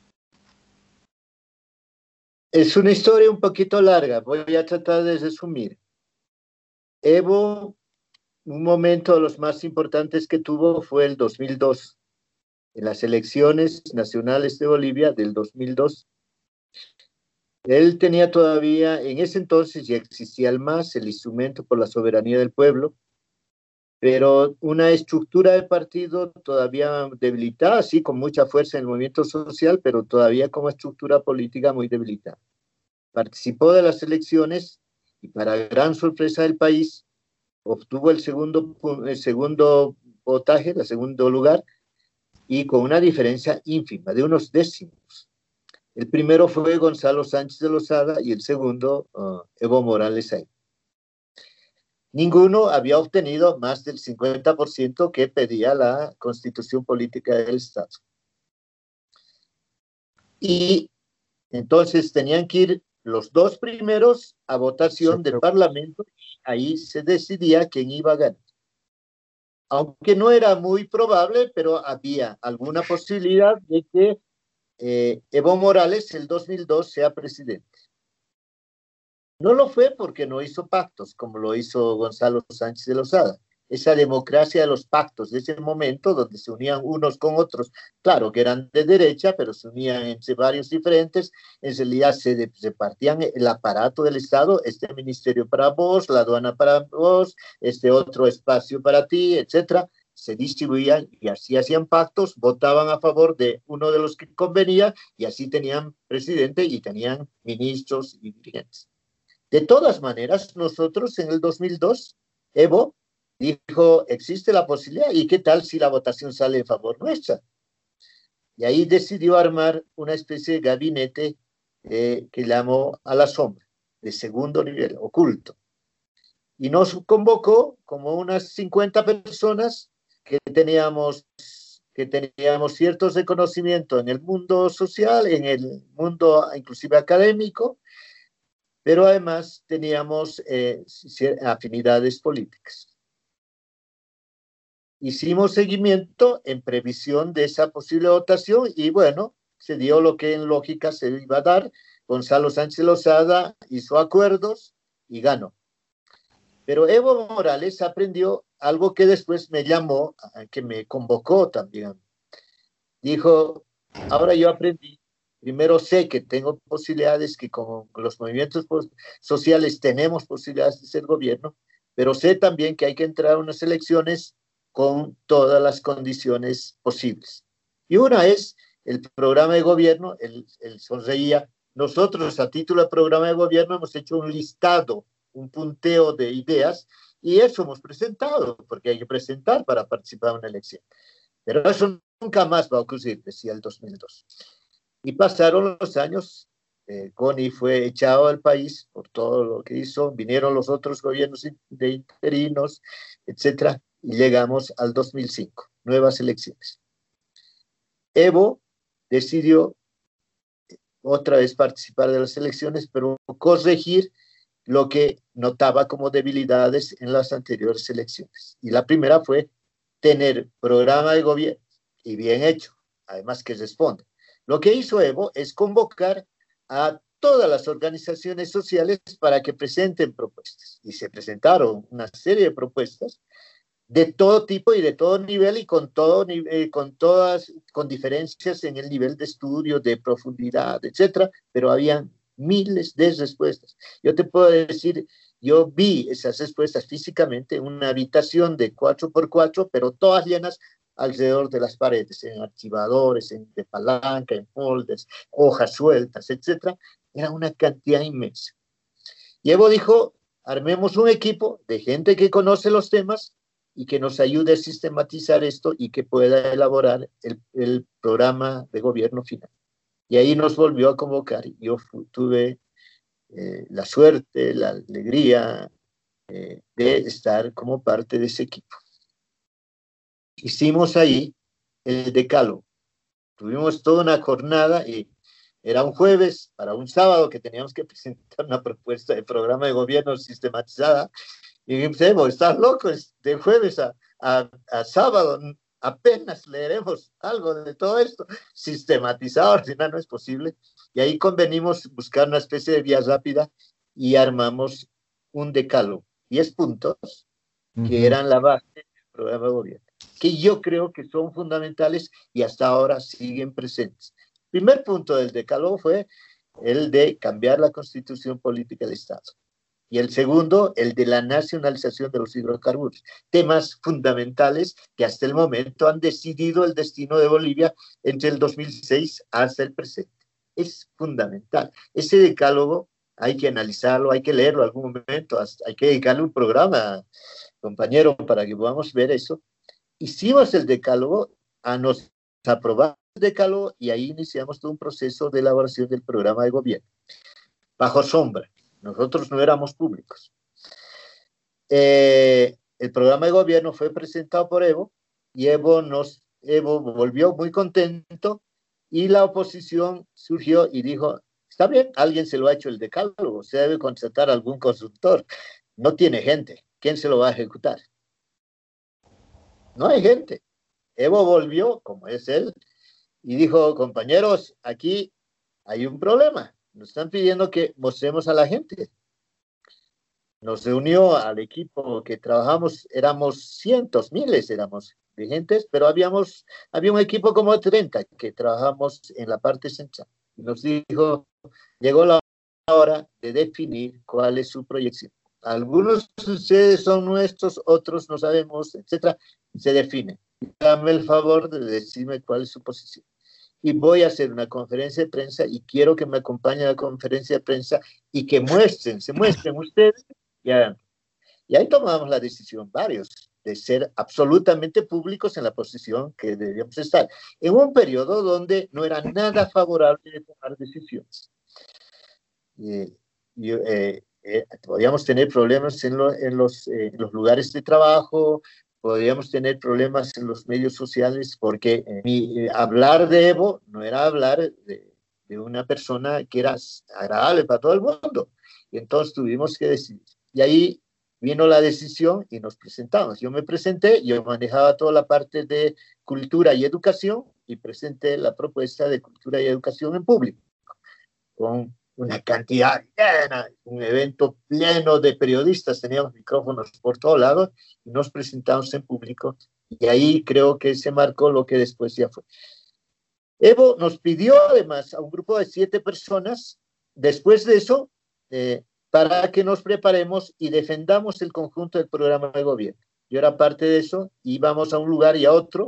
Es una historia un poquito larga, voy a tratar de resumir. Evo, un momento de los más importantes que tuvo fue el dos mil dos, en las elecciones nacionales de Bolivia del dos mil dos. Él tenía todavía, en ese entonces ya existía el M A S, el Instrumento por la Soberanía del Pueblo, pero una estructura de partido todavía debilitada, sí, con mucha fuerza en el movimiento social, pero todavía como estructura política muy debilitada. Participó de las elecciones y para gran sorpresa del país, obtuvo el segundo, el segundo votaje, el segundo lugar, y con una diferencia ínfima, de unos décimos. El primero fue Gonzalo Sánchez de Lozada y el segundo, uh, Evo Morales ahí. Ninguno había obtenido más del cincuenta por ciento que pedía la Constitución Política del Estado. Y entonces tenían que ir los dos primeros a votación del Parlamento, y ahí se decidía quién iba a ganar. Aunque no era muy probable, pero había alguna posibilidad de que eh, Evo Morales el dos mil dos sea presidente. No lo fue porque no hizo pactos, como lo hizo Gonzalo Sánchez de Lozada. Esa democracia de los pactos de ese momento, donde se unían unos con otros, claro que eran de derecha, pero se unían entre varios diferentes, en realidad se repartían el aparato del Estado, este ministerio para vos, la aduana para vos, este otro espacio para ti, etcétera. Se distribuían y así hacían pactos, votaban a favor de uno de los que convenía y así tenían presidente y tenían ministros y dirigentes. De todas maneras, nosotros en el dos mil dos, Evo dijo, existe la posibilidad, ¿y qué tal si la votación sale en favor nuestra? Y ahí decidió armar una especie de gabinete eh, que llamó a la sombra, de segundo nivel, oculto. Y nos convocó como unas cincuenta personas que teníamos, que teníamos ciertos reconocimientos en el mundo social, en el mundo inclusive académico, pero además teníamos eh, afinidades políticas. Hicimos seguimiento en previsión de esa posible votación y bueno, se dio lo que en lógica se iba a dar. Gonzalo Sánchez Lozada hizo acuerdos y ganó. Pero Evo Morales aprendió algo que después me llamó, que me convocó también. Dijo, ahora yo aprendí. Primero sé que tengo posibilidades, que con los movimientos sociales tenemos posibilidades de ser gobierno, pero sé también que hay que entrar a unas elecciones con todas las condiciones posibles. Y una es el programa de gobierno, él, él sonreía. Nosotros a título de programa de gobierno hemos hecho un listado, un punteo de ideas, y eso hemos presentado, porque hay que presentar para participar en una elección. Pero eso nunca más va a ocurrir, decía el dos mil dos. Y pasaron los años, eh, Goni fue echado del país por todo lo que hizo, vinieron los otros gobiernos de interinos, etcétera, y llegamos al dos mil cinco, nuevas elecciones. Evo decidió otra vez participar de las elecciones, pero corregir lo que notaba como debilidades en las anteriores elecciones. Y la primera fue tener programa de gobierno, y bien hecho, además que responde. Lo que hizo Evo es convocar a todas las organizaciones sociales para que presenten propuestas. Y se presentaron una serie de propuestas de todo tipo y de todo nivel y con, todo, eh, con todas, con diferencias en el nivel de estudio, de profundidad, etcétera, pero había miles de respuestas. Yo te puedo decir, yo vi esas respuestas físicamente en una habitación de cuatro por cuatro, pero todas llenas alrededor de las paredes, en archivadores, en de palanca, en folders, hojas sueltas, etcétera. Era una cantidad inmensa. Y Evo dijo, armemos un equipo de gente que conoce los temas y que nos ayude a sistematizar esto y que pueda elaborar el, el programa de gobierno final. Y ahí nos volvió a convocar. Yo fu- tuve eh, la suerte, la alegría eh, de estar como parte de ese equipo. Hicimos ahí el decálogo. Tuvimos toda una jornada y era un jueves para un sábado que teníamos que presentar una propuesta de programa de gobierno sistematizada. Y dijimos, estás loco, es de jueves a, a, a sábado, apenas leeremos algo de todo esto, sistematizado, al final no es posible. Y ahí convenimos buscar una especie de vía rápida y armamos un decálogo, diez puntos, Ujú. que eran la base del programa de gobierno, que yo creo que son fundamentales y hasta ahora siguen presentes. El primer punto del decálogo fue el de cambiar la constitución política del Estado. Y el segundo, el de la nacionalización de los hidrocarburos. Temas fundamentales que hasta el momento han decidido el destino de Bolivia entre el dos mil seis hasta el presente. Es fundamental. Ese decálogo hay que analizarlo, hay que leerlo en algún momento, hasta hay que dedicarle un programa, compañero, para que podamos ver eso. Hicimos el decálogo, a nos aprobamos el decálogo y ahí iniciamos todo un proceso de elaboración del programa de gobierno. Bajo sombra. Nosotros no éramos públicos. Eh, el programa de gobierno fue presentado por Evo y Evo, nos, Evo volvió muy contento y la oposición surgió y dijo, está bien, alguien se lo ha hecho el decálogo, se debe contratar a algún consultor. No tiene gente, ¿quién se lo va a ejecutar? No hay gente. Evo volvió, como es él, y dijo, compañeros, aquí hay un problema. Nos están pidiendo que mostremos a la gente. Nos reunió al equipo que trabajamos, éramos cientos, miles éramos de gentes, pero habíamos, había un equipo como de treinta que trabajamos en la parte central. Y nos dijo, llegó la hora de definir cuál es su proyección. Algunos de ustedes son nuestros, otros no sabemos, etcétera. Se define. Dame el favor de decirme cuál es su posición. Y voy a hacer una conferencia de prensa y quiero que me acompañen a la conferencia de prensa y que muestren, se muestren ustedes y hagan. Y ahí tomamos la decisión, varios, de ser absolutamente públicos en la posición que debíamos estar, en un periodo donde no era nada favorable de tomar decisiones. Eh, y, eh, eh, podíamos tener problemas en, lo, en, los, eh, en los lugares de trabajo, podríamos tener problemas en los medios sociales, porque eh, mi, eh, hablar de Evo no era hablar de, de una persona que era agradable para todo el mundo. Y entonces tuvimos que decidir. Y ahí vino la decisión y nos presentamos. Yo me presenté, yo manejaba toda la parte de cultura y educación y presenté la propuesta de cultura y educación en público, con una cantidad llena, un evento pleno de periodistas, teníamos micrófonos por todos lados y nos presentamos en público y ahí creo que se marcó lo que después ya fue. Evo nos pidió además a un grupo de siete personas, después de eso, eh, para que nos preparemos y defendamos el conjunto del programa de gobierno. Yo era parte de eso, íbamos a un lugar y a otro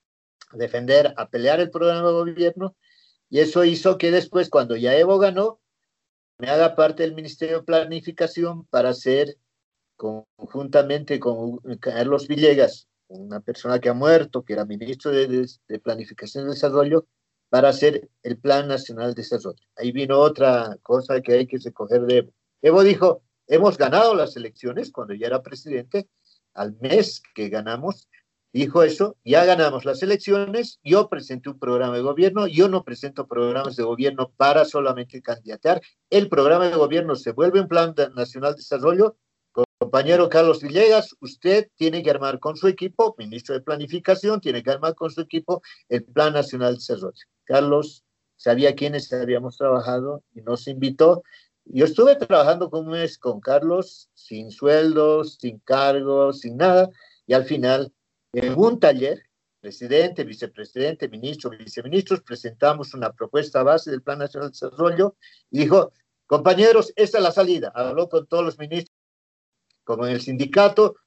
a defender, a pelear el programa de gobierno y eso hizo que después, cuando ya Evo ganó, me haga parte del Ministerio de Planificación para hacer, conjuntamente con Carlos Villegas, una persona que ha muerto, que era ministro de, de, de Planificación y Desarrollo, para hacer el Plan Nacional de Desarrollo. Ahí vino otra cosa que hay que recoger de Evo. Evo dijo, hemos ganado las elecciones cuando ya era presidente, al mes que ganamos, dijo eso, ya ganamos las elecciones, yo presenté un programa de gobierno, yo no presento programas de gobierno para solamente candidatear, el programa de gobierno se vuelve un Plan Nacional de Desarrollo. Compañero Carlos Villegas, usted tiene que armar con su equipo, ministro de Planificación, tiene que armar con su equipo el Plan Nacional de Desarrollo. Carlos sabía quiénes habíamos trabajado y nos invitó. Yo estuve trabajando como un mes con Carlos, sin sueldos, sin cargos, sin nada, y al final, en un taller, presidente, vicepresidente, ministro, viceministros, presentamos una propuesta base del Plan Nacional de Desarrollo y dijo, compañeros, esta es la salida. Habló con todos los ministros, como en el sindicato,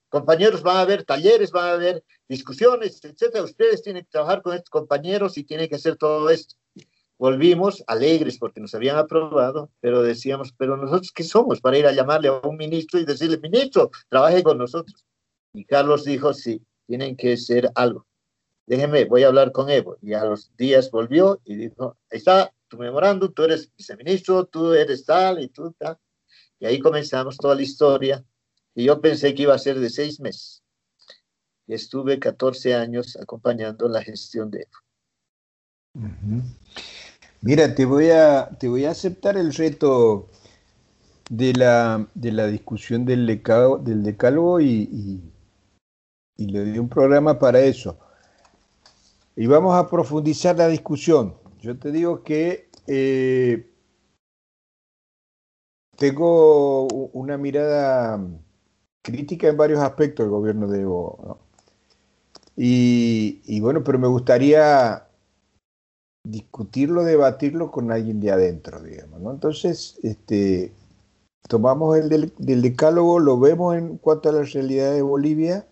compañeros, van a haber talleres, van a haber discusiones, etcétera. Ustedes tienen que trabajar con estos compañeros y tienen que hacer todo esto. Volvimos alegres porque nos habían aprobado, pero decíamos, pero nosotros ¿qué somos para ir a llamarle a un ministro y decirle, ministro, trabaje con nosotros? Y Carlos dijo, sí, tienen que hacer algo. Déjeme, voy a hablar con Evo. Y a los días volvió y dijo, ahí está tu memorándum, tú eres viceministro, tú eres tal y tú tal. Y ahí comenzamos toda la historia. Y yo pensé que iba a ser de seis meses. Y estuve catorce años acompañando la gestión de Evo. Uh-huh. Mira, te voy a, te voy a aceptar el reto de la, de la discusión del decálogo, del decálogo y, y, y le di un programa para eso. Y vamos a profundizar la discusión. Yo te digo que eh, tengo una mirada crítica en varios aspectos del gobierno de Evo, ¿no? Y, y bueno, pero me gustaría discutirlo, debatirlo con alguien de adentro, digamos, ¿no? Entonces, este, tomamos el del, del decálogo, lo vemos en cuanto a la realidad de Bolivia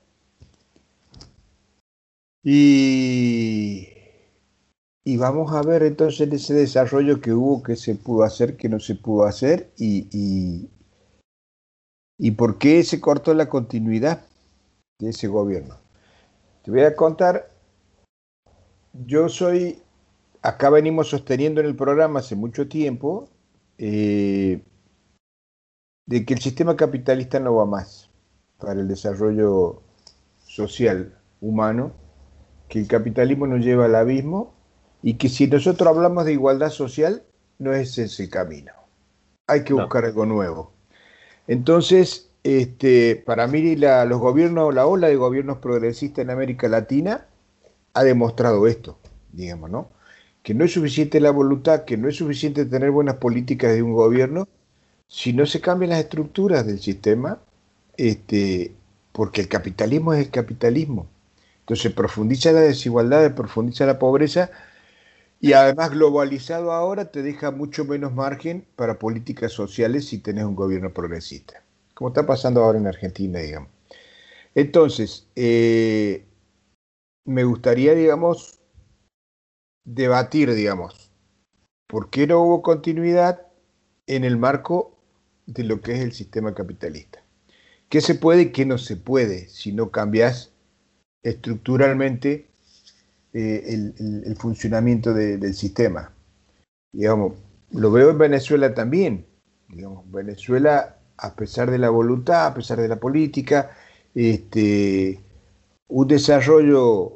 y, y vamos a ver entonces ese desarrollo que hubo, que se pudo hacer, que no se pudo hacer y, y, y por qué se cortó la continuidad de ese gobierno. Te voy a contar, yo soy... Acá venimos sosteniendo en el programa hace mucho tiempo eh, de que el sistema capitalista no va más para el desarrollo social humano, que el capitalismo nos lleva al abismo y que si nosotros hablamos de igualdad social, no es ese el camino. Hay que buscar no. algo nuevo. Entonces, este, para mí la, los gobiernos, la ola de gobiernos progresistas en América Latina ha demostrado esto, digamos, ¿no? Que no es suficiente la voluntad, que no es suficiente tener buenas políticas de un gobierno, si no se cambian las estructuras del sistema, este, porque el capitalismo es el capitalismo. Entonces profundiza la desigualdad, profundiza la pobreza, y además globalizado ahora te deja mucho menos margen para políticas sociales si tenés un gobierno progresista, como está pasando ahora en Argentina, digamos. Entonces, eh, me gustaría, digamos, debatir, digamos, por qué no hubo continuidad en el marco de lo que es el sistema capitalista. ¿Qué se puede y qué no se puede si no cambias estructuralmente eh, el, el, el funcionamiento de, del sistema? Digamos, lo veo en Venezuela también. Digamos, Venezuela, a pesar de la voluntad, a pesar de la política, este, un desarrollo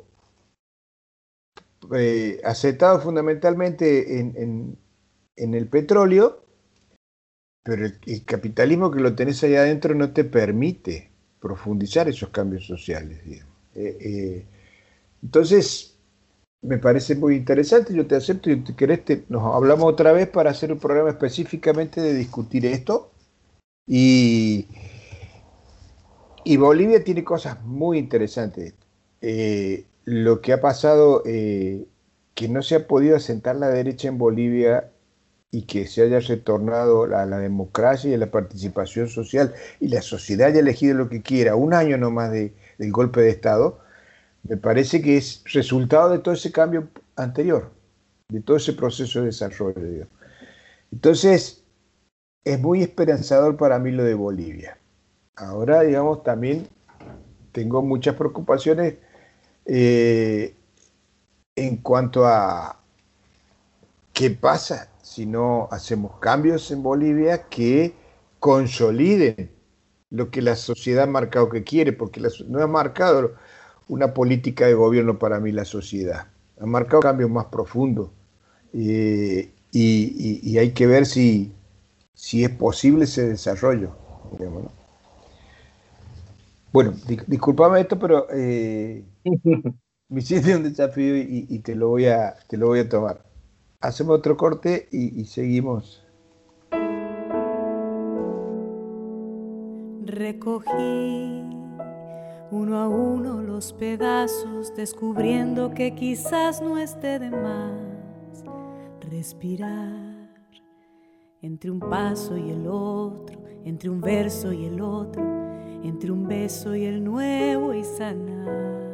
Eh, aceptado fundamentalmente en, en, en el petróleo, pero el, el capitalismo que lo tenés ahí adentro no te permite profundizar esos cambios sociales, digamos. Eh, eh, entonces, me parece muy interesante, yo te acepto y te querés, te, nos hablamos otra vez para hacer un programa específicamente de discutir esto. Y, y Bolivia tiene cosas muy interesantes. Eh, lo que ha pasado, eh, que no se ha podido asentar la derecha en Bolivia y que se haya retornado a la democracia y a la participación social y la sociedad haya elegido lo que quiera, un año nomás de, del golpe de Estado, me parece que es resultado de todo ese cambio anterior, de todo ese proceso de desarrollo. Entonces, es muy esperanzador para mí lo de Bolivia. Ahora, digamos, también tengo muchas preocupaciones Eh, en cuanto a qué pasa si no hacemos cambios en Bolivia que consoliden lo que la sociedad ha marcado que quiere, porque la, no ha marcado una política de gobierno para mí la sociedad, ha marcado cambios más profundos eh, y, y, y hay que ver si, si es posible ese desarrollo, digamos, ¿no? Bueno, di, discúlpame esto, pero eh, me hiciste un desafío y, y te lo voy a te lo voy a tomar. Hacemos otro corte y, y seguimos. Recogí uno a uno los pedazos, descubriendo que quizás no esté de más respirar entre un paso y el otro, entre un verso y el otro, entre un beso y el nuevo y sanar.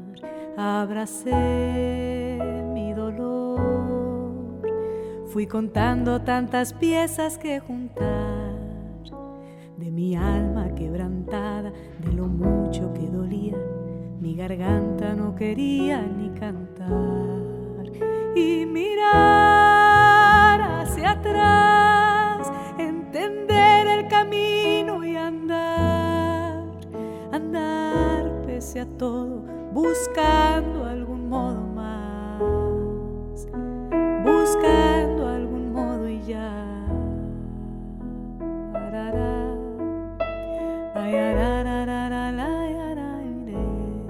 Abracé mi dolor, fui contando tantas piezas que juntar, de mi alma quebrantada, de lo mucho que dolía, mi garganta no quería ni cantar. Y mirar hacia atrás, entender el camino y andar, andar pese a todo, buscando algún modo más, buscando algún modo y ya. Arará, ay, arararara, ay, araire.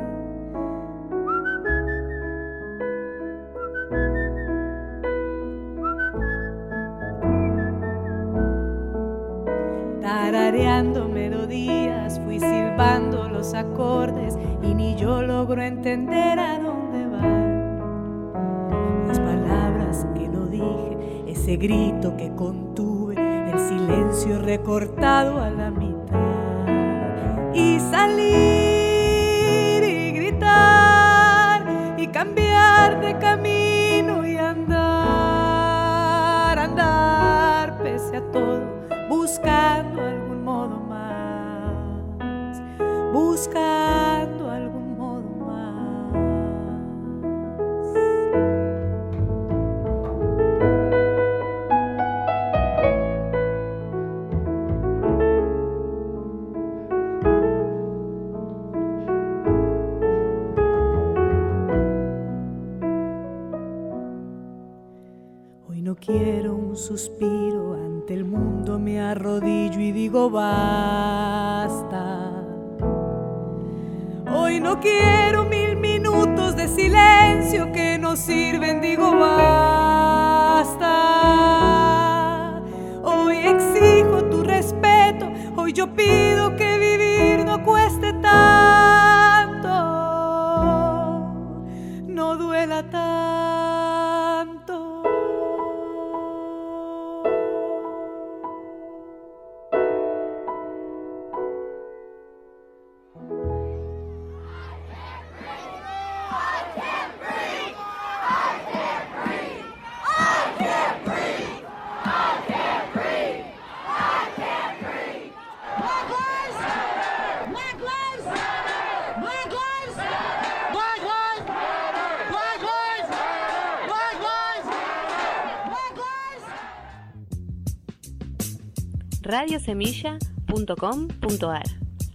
Tarareando melodías, fui silbando los acordes y ni yo logro entender a dónde van las palabras que no dije, ese grito que contuve, el silencio recortado a la mitad, y salir y gritar y cambiar de camino y andar, andar pese a todo, buscando algún modo más, buscando algún modo más. Hoy no quiero un suspiro, ante el mundo me arrodillo y digo basta. Hoy no quiero mil minutos de silencio que no sirven, digo basta. Hoy exijo tu respeto, hoy yo pido que vivir no cueste tanto, no duela tanto. radio semilla punto com punto a r.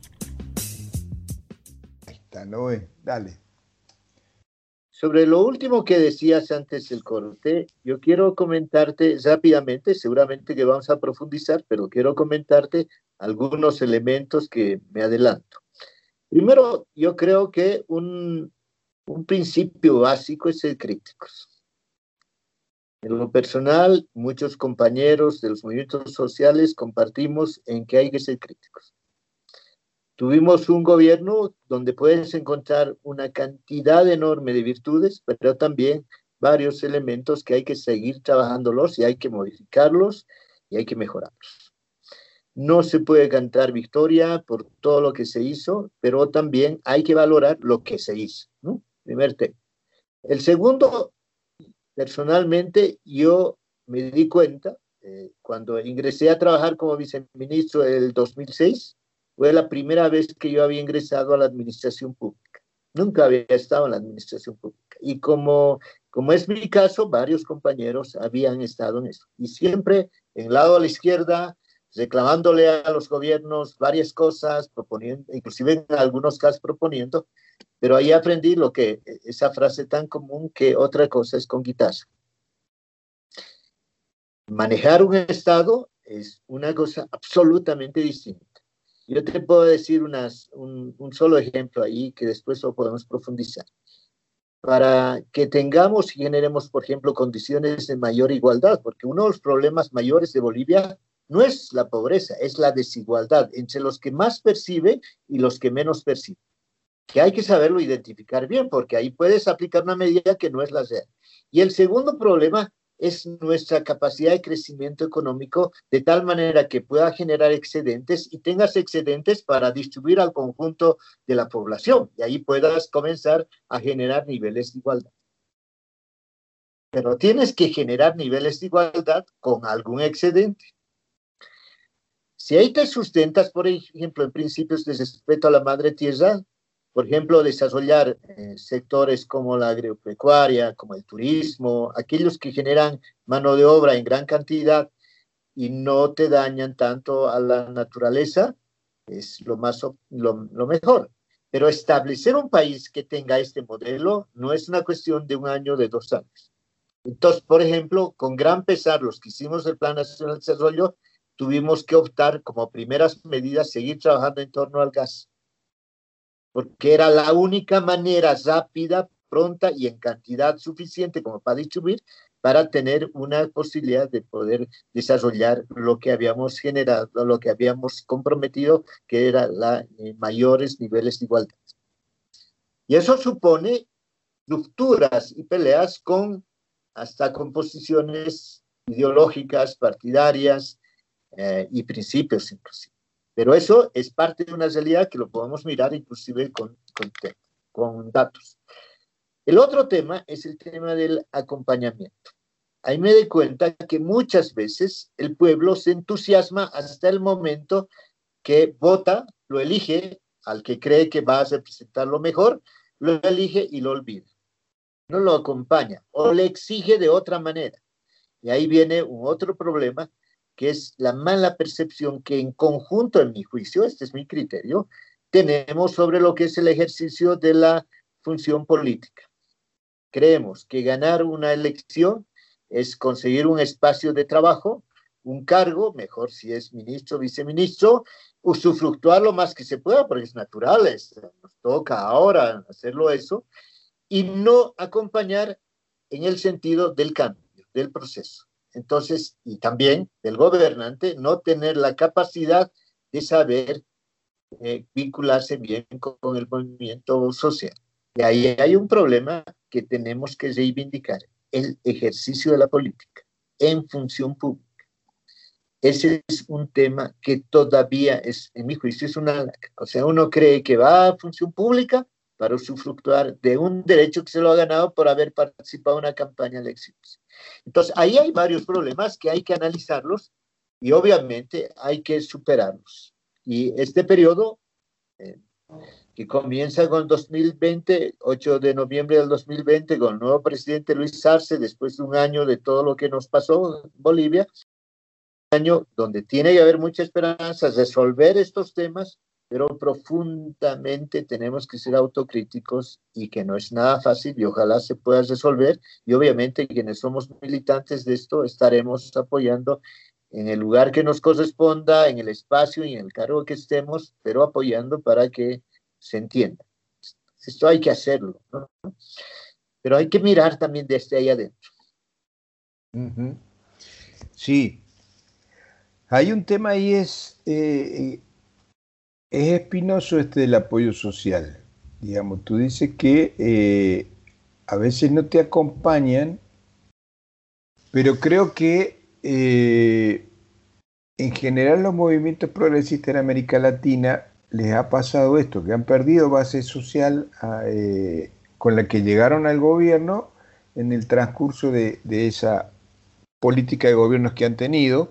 Ahí está, Noé, dale. Sobre lo último que decías antes del corte, yo quiero comentarte rápidamente, seguramente que vamos a profundizar, pero quiero comentarte algunos elementos que me adelanto. Primero, yo creo que un, un principio básico es ser críticos. En lo personal, muchos compañeros de los movimientos sociales compartimos en que hay que ser críticos. Tuvimos un gobierno donde puedes encontrar una cantidad enorme de virtudes, pero también varios elementos que hay que seguir trabajándolos y hay que modificarlos y hay que mejorarlos. No se puede cantar victoria por todo lo que se hizo, pero también hay que valorar lo que se hizo, ¿no? Primer tema. El segundo, personalmente, yo me di cuenta, eh, cuando ingresé a trabajar como viceministro en el dos mil seis, fue la primera vez que yo había ingresado a la administración pública. Nunca había estado en la administración pública. Y como, como es mi caso, varios compañeros habían estado en eso. Y siempre, en el lado a la izquierda, reclamándole a los gobiernos varias cosas, proponiendo, inclusive en algunos casos proponiendo, pero ahí aprendí lo que, esa frase tan común que otra cosa es con guitarra. Manejar un Estado es una cosa absolutamente distinta. Yo te puedo decir unas, un, un solo ejemplo ahí que después lo podemos profundizar. Para que tengamos y generemos, por ejemplo, condiciones de mayor igualdad, porque uno de los problemas mayores de Bolivia no es la pobreza, es la desigualdad entre los que más perciben y los que menos perciben. Que hay que saberlo identificar bien, porque ahí puedes aplicar una medida que no es la real. Y el segundo problema es nuestra capacidad de crecimiento económico de tal manera que pueda generar excedentes y tengas excedentes para distribuir al conjunto de la población y ahí puedas comenzar a generar niveles de igualdad. Pero tienes que generar niveles de igualdad con algún excedente. Si ahí te sustentas, por ejemplo, en principios de respeto a la madre tierra, por ejemplo, desarrollar eh, sectores como la agropecuaria, como el turismo, aquellos que generan mano de obra en gran cantidad y no te dañan tanto a la naturaleza, es lo, más, lo, lo mejor. Pero establecer un país que tenga este modelo no es una cuestión de un año, de dos años. Entonces, por ejemplo, con gran pesar, los que hicimos el Plan Nacional de Desarrollo, tuvimos que optar como primeras medidas seguir trabajando en torno al gas, porque era la única manera rápida, pronta y en cantidad suficiente como para distribuir, para tener una posibilidad de poder desarrollar lo que habíamos generado, lo que habíamos comprometido, que era la, eh, mayores niveles de igualdad. Y eso supone rupturas y peleas con hasta composiciones ideológicas, partidarias eh, y principios inclusive. Pero eso es parte de una realidad que lo podemos mirar inclusive con, con, con datos. El otro tema es el tema del acompañamiento. Ahí me doy cuenta que muchas veces el pueblo se entusiasma hasta el momento que vota, lo elige, al que cree que va a representar lo mejor, lo elige y lo olvida. No lo acompaña o le exige de otra manera. Y ahí viene un otro problema, que es la mala percepción que en conjunto, en mi juicio, este es mi criterio, tenemos sobre lo que es el ejercicio de la función política. Creemos que ganar una elección es conseguir un espacio de trabajo, un cargo, mejor si es ministro, viceministro, usufructuar lo más que se pueda, porque es natural, es, nos toca ahora hacerlo eso, y no acompañar en el sentido del cambio, del proceso. Entonces, y también del gobernante, no tener la capacidad de saber eh, vincularse bien con, con el movimiento social. Y ahí hay un problema que tenemos que reivindicar, el ejercicio de la política en función pública. Ese es un tema que todavía es, en mi juicio, es una... O sea, uno cree que va a función pública para usufructuar de un derecho que se lo ha ganado por haber participado en una campaña de elecciones. Entonces, ahí hay varios problemas que hay que analizarlos y obviamente hay que superarlos. Y este periodo, eh, que comienza con dos mil veinte, ocho de noviembre del dos mil veinte, con el nuevo presidente Luis Arce, después de un año de todo lo que nos pasó en Bolivia, un año donde tiene que haber mucha esperanza, resolver estos temas, pero profundamente tenemos que ser autocríticos y que no es nada fácil y ojalá se pueda resolver. Y obviamente quienes somos militantes de esto estaremos apoyando en el lugar que nos corresponda, en el espacio y en el cargo que estemos, pero apoyando para que se entienda. Esto hay que hacerlo, ¿no? Pero hay que mirar también desde ahí adentro. Uh-huh. Sí. Hay un tema ahí, es... Eh, Es espinoso este del apoyo social. Digamos, tú dices que eh, a veces no te acompañan, pero creo que eh, en general los movimientos progresistas en América Latina les ha pasado esto, que han perdido base social eh, con la que llegaron al gobierno en el transcurso de, de esa política de gobiernos que han tenido.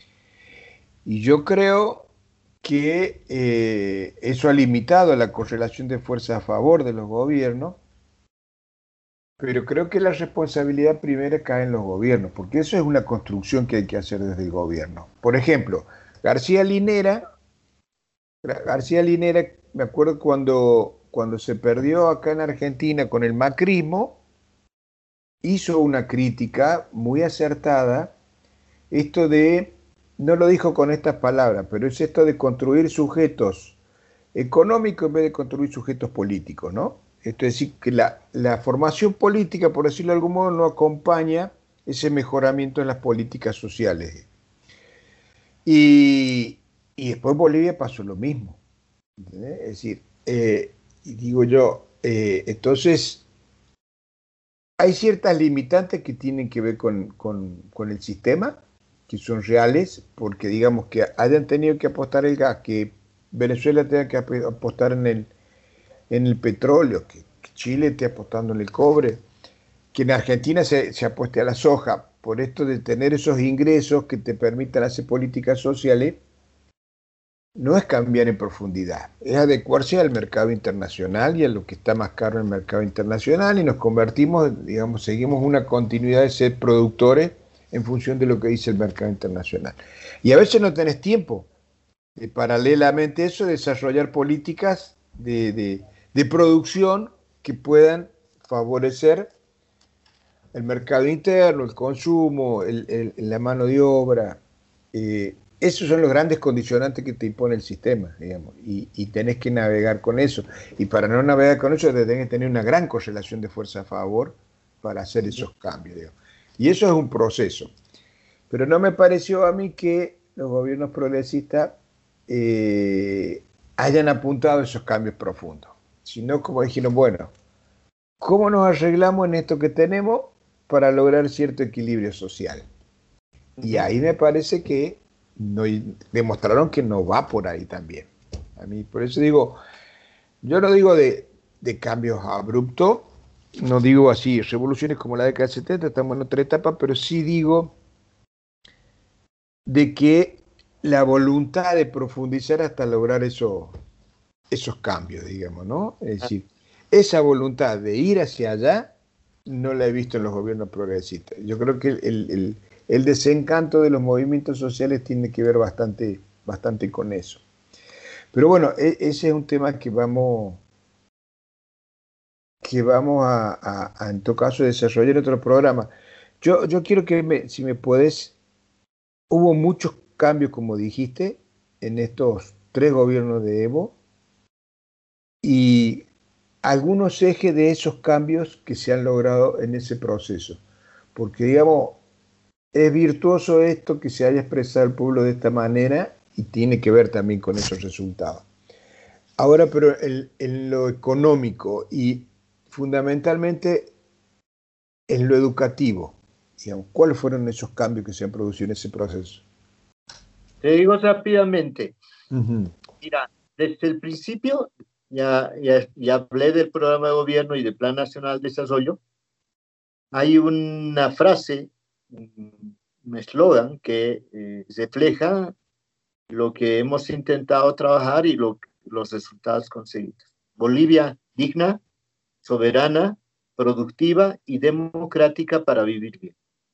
Y yo creo que eh, eso ha limitado la correlación de fuerzas a favor de los gobiernos, pero creo que la responsabilidad primera cae en los gobiernos, porque eso es una construcción que hay que hacer desde el gobierno. Por ejemplo, García Linera, García Linera, me acuerdo cuando, cuando se perdió acá en Argentina con el macrismo, hizo una crítica muy acertada, esto de... No lo dijo con estas palabras, pero es esto de construir sujetos económicos en vez de construir sujetos políticos, ¿no? Esto es decir, que la, la formación política, por decirlo de algún modo, no acompaña ese mejoramiento en las políticas sociales. Y, y después en Bolivia pasó lo mismo. ¿Entendés? Es decir, eh, y digo yo, eh, entonces hay ciertas limitantes que tienen que ver con, con, con el sistema, que son reales, porque digamos que hayan tenido que apostar el gas, que Venezuela tenga que apostar en el, en el petróleo, que Chile esté apostando en el cobre, que en Argentina se, se apueste a la soja, por esto de tener esos ingresos que te permitan hacer políticas sociales, no es cambiar en profundidad, es adecuarse al mercado internacional y a lo que está más caro en el mercado internacional, y nos convertimos, digamos, seguimos una continuidad de ser productores en función de lo que dice el mercado internacional. Y a veces no tenés tiempo de, paralelamente a eso, desarrollar políticas de, de, de producción que puedan favorecer el mercado interno, el consumo, el, el, la mano de obra. Eh, esos son los grandes condicionantes que te impone el sistema, digamos, y, y tenés que navegar con eso. Y para no navegar con eso, te tenés que tener una gran correlación de fuerza a favor para hacer esos cambios, digamos. Y eso es un proceso. Pero no me pareció a mí que los gobiernos progresistas eh, hayan apuntado a esos cambios profundos, sino como dijeron, bueno, ¿cómo nos arreglamos en esto que tenemos para lograr cierto equilibrio social? Y ahí me parece que no, demostraron que no va por ahí también. A mí, por eso digo, yo no digo de, de cambios abruptos, no digo así, revoluciones como la década del setenta, estamos en otra etapa, pero sí digo de que la voluntad de profundizar hasta lograr eso, esos cambios, digamos, ¿no? Es decir, esa voluntad de ir hacia allá no la he visto en los gobiernos progresistas. Yo creo que el, el, el desencanto de los movimientos sociales tiene que ver bastante, bastante con eso. Pero bueno, ese es un tema que vamos... que vamos a, a, a, en todo caso, desarrollar otro programa. Yo, yo quiero que, me, si me podés, hubo muchos cambios, como dijiste, en estos tres gobiernos de Evo, y algunos ejes de esos cambios que se han logrado en ese proceso. Porque, digamos, es virtuoso esto que se haya expresado el pueblo de esta manera y tiene que ver también con esos resultados. Ahora, pero en, en lo económico y fundamentalmente en lo educativo, digamos, ¿cuáles fueron esos cambios que se han producido en ese proceso? Te digo rápidamente. Uh-huh. Mira, desde el principio ya, ya, ya hablé del programa de gobierno y del Plan Nacional de Desarrollo. Hay una frase, un eslogan que eh, refleja lo que hemos intentado trabajar y lo, los resultados conseguidos. Bolivia digna, soberana, productiva y democrática para vivir bien.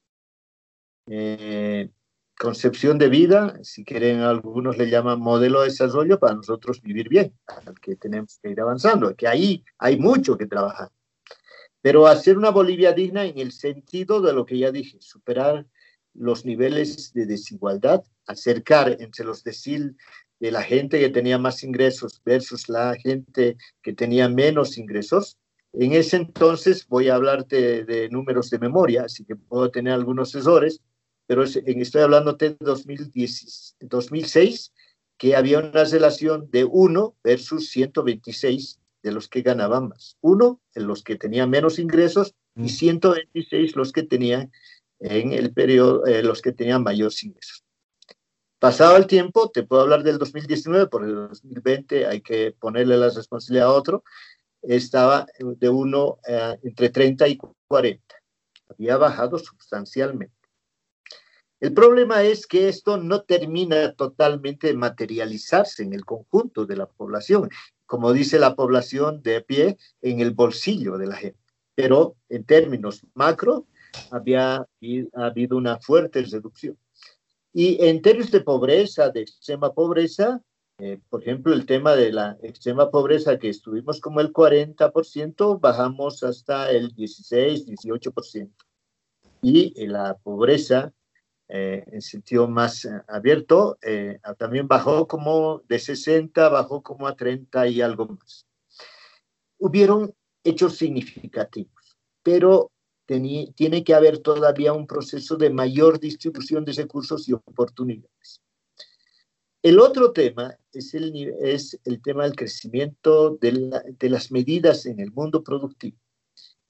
Eh, concepción de vida, si quieren algunos le llaman modelo de desarrollo, para nosotros vivir bien, al que tenemos que ir avanzando, que ahí hay mucho que trabajar. Pero hacer una Bolivia digna en el sentido de lo que ya dije, superar los niveles de desigualdad, acercar entre los decil de la gente que tenía más ingresos versus la gente que tenía menos ingresos. En ese entonces voy a hablarte de números de memoria, así que puedo tener algunos errores, pero es, en, estoy hablando de dos mil diez, dos mil seis, que había una relación de uno versus ciento veintiséis de los que ganaban más. Uno en los que tenían menos ingresos y ciento veintiséis los que tenían en el periodo, eh, los que tenían mayores ingresos. Pasado el tiempo, te puedo hablar del dos mil diecinueve, por el dos mil veinte hay que ponerle la responsabilidad a otro, estaba de uno eh, entre treinta y cuarenta. Había bajado sustancialmente. El problema es que esto no termina totalmente de materializarse en el conjunto de la población, como dice la población de pie, en el bolsillo de la gente. Pero en términos macro, había ha habido una fuerte reducción. Y en términos de pobreza, de extrema pobreza, eh, por ejemplo, el tema de la extrema pobreza, que estuvimos como el cuarenta por ciento, bajamos hasta el dieciséis, dieciocho por ciento. Y en la pobreza, eh, en sentido más eh, abierto, eh, también bajó como de sesenta, bajó como a treinta y algo más. Hubieron hechos significativos, pero tení, tiene que haber todavía un proceso de mayor distribución de recursos y oportunidades. El otro tema es el, es el tema del crecimiento de, la, de las medidas en el mundo productivo.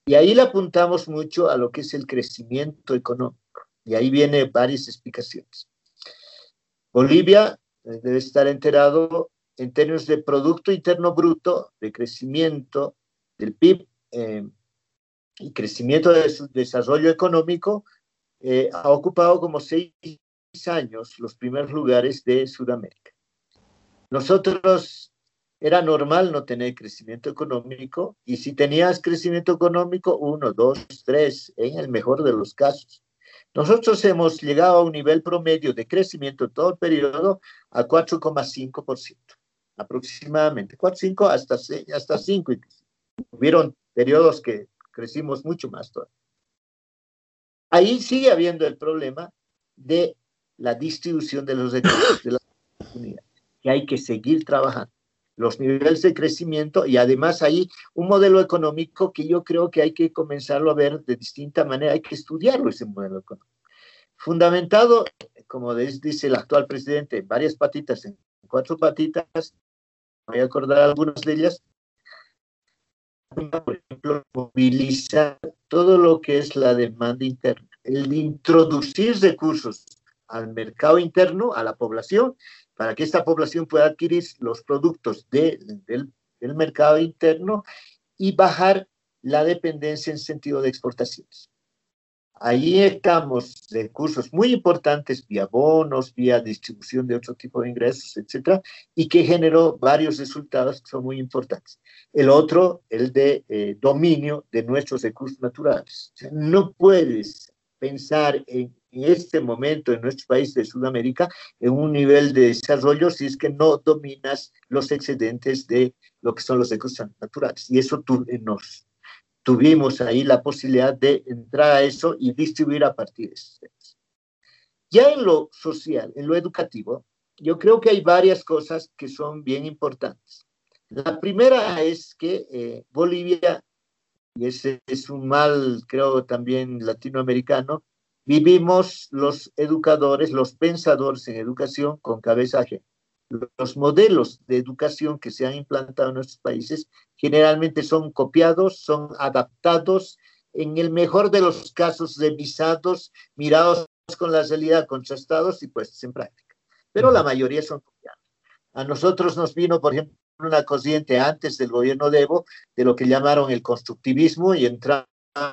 Y ahí le apuntamos mucho a lo que es el crecimiento económico. Y ahí viene varias explicaciones. Bolivia eh, debe estar enterado en términos de Producto Interno Bruto, de crecimiento del P I B eh, y crecimiento de su desarrollo económico, eh, ha ocupado como seis años los primeros lugares de Sudamérica. Nosotros, era normal no tener crecimiento económico, y si tenías crecimiento económico, uno, dos, tres, en el mejor de los casos. Nosotros hemos llegado a un nivel promedio de crecimiento en todo el periodo a cuatro coma cinco por ciento, aproximadamente, cuatro coma cinco hasta, hasta cinco. Hubieron periodos que crecimos mucho más todavía. Ahí sigue habiendo el problema de la distribución de los recursos, de las oportunidades, que hay que seguir trabajando. Los niveles de crecimiento y además hay un modelo económico que yo creo que hay que comenzarlo a ver de distinta manera, hay que estudiarlo ese modelo económico. Fundamentado, como dice el actual presidente, en varias patitas, en cuatro patitas, voy a acordar algunas de ellas. Por ejemplo, movilizar todo lo que es la demanda interna, el de introducir recursos al mercado interno, a la población, para que esta población pueda adquirir los productos de, del, del mercado interno y bajar la dependencia en sentido de exportaciones. Ahí estamos recursos muy importantes vía bonos, vía distribución de otro tipo de ingresos, etcétera, y que generó varios resultados que son muy importantes. El otro, el de eh, dominio de nuestros recursos naturales. O sea, no puedes pensar en, en este momento en nuestro país de Sudamérica en un nivel de desarrollo si es que no dominas los excedentes de lo que son los recursos naturales. Y eso tú, eh, nos... tuvimos ahí la posibilidad de entrar a eso y distribuir a partir de eso. Ya en lo social, en lo educativo, yo creo que hay varias cosas que son bien importantes. La primera es que eh, Bolivia, y ese es un mal, creo, también latinoamericano, vivimos los educadores, los pensadores en educación con cabeza ajena. Los modelos de educación que se han implantado en nuestros países generalmente son copiados, son adaptados, en el mejor de los casos revisados, mirados con la realidad, contrastados y puestos en práctica. Pero la mayoría son copiados. A nosotros nos vino, por ejemplo, una corriente antes del gobierno de Evo, de lo que llamaron el constructivismo, y entramos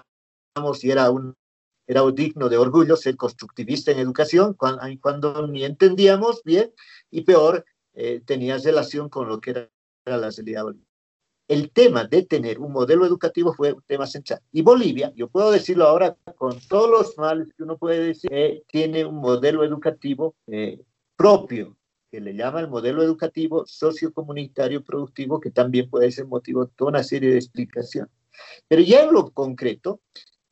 y era un Era digno de orgullo ser constructivista en educación, cuando, cuando ni entendíamos bien, y peor, eh, tenía relación con lo que era, era la realidad boliviana. El tema de tener un modelo educativo fue un tema central. Y Bolivia, yo puedo decirlo ahora con todos los males que uno puede decir, eh, tiene un modelo educativo eh, propio, que le llama el modelo educativo sociocomunitario productivo, que también puede ser motivo de toda una serie de explicaciones. Pero ya en lo concreto,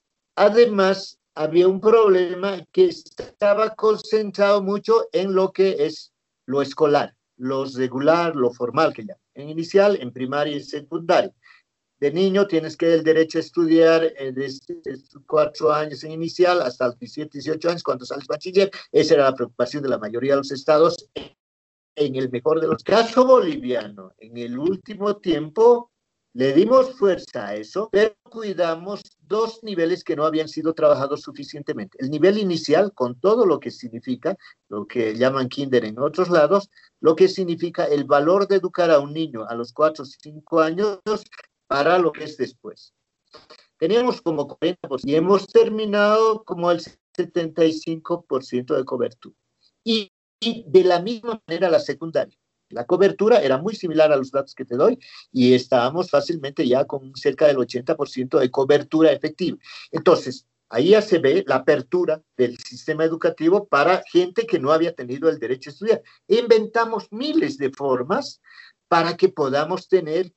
además, había un problema que estaba concentrado mucho en lo que es lo escolar, lo regular, lo formal que llaman. En inicial, en primaria y secundaria. De niño tienes que el derecho a estudiar eh, desde cuatro años en inicial hasta los diecisiete, dieciocho años cuando sales bachiller. Esa era la preocupación de la mayoría de los estados. En el mejor de los casos boliviano, en el último tiempo, le dimos fuerza a eso, pero cuidamos dos niveles que no habían sido trabajados suficientemente. El nivel inicial, con todo lo que significa, lo que llaman kinder en otros lados, lo que significa el valor de educar a un niño a los cuatro o cinco años para lo que es después. Teníamos como cuarenta por ciento y hemos terminado como el setenta y cinco por ciento de cobertura. Y, y de la misma manera la secundaria. La cobertura era muy similar a los datos que te doy y estábamos fácilmente ya con cerca del ochenta por ciento de cobertura efectiva. Entonces, ahí ya se ve la apertura del sistema educativo para gente que no había tenido el derecho a estudiar. Inventamos miles de formas para que podamos tener,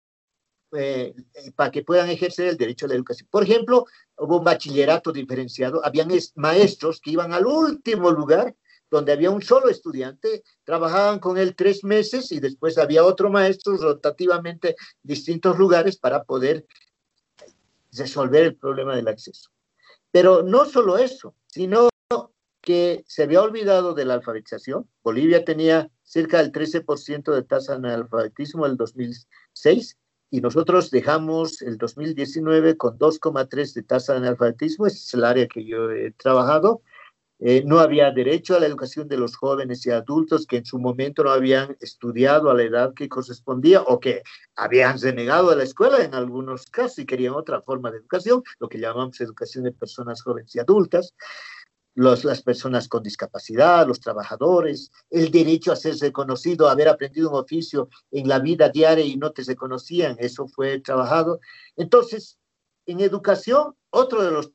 eh, para que puedan ejercer el derecho a la educación. Por ejemplo, hubo un bachillerato diferenciado, habían maestros que iban al último lugar donde había un solo estudiante, trabajaban con él tres meses y después había otro maestro rotativamente en distintos lugares para poder resolver el problema del acceso. Pero no solo eso, sino que se había olvidado de la alfabetización. Bolivia tenía cerca del trece por ciento de tasa de analfabetismo en el dos mil seis y nosotros dejamos el dos mil diecinueve con dos coma tres de tasa de analfabetismo, ese es el área que yo he trabajado. Eh, no había derecho a la educación de los jóvenes y adultos que en su momento no habían estudiado a la edad que correspondía o que habían renegado de la escuela en algunos casos y querían otra forma de educación, lo que llamamos educación de personas jóvenes y adultas. Los, las personas con discapacidad, los trabajadores, el derecho a ser reconocido, haber aprendido un oficio en la vida diaria y no te reconocían, eso fue trabajado. Entonces, en educación, otro de los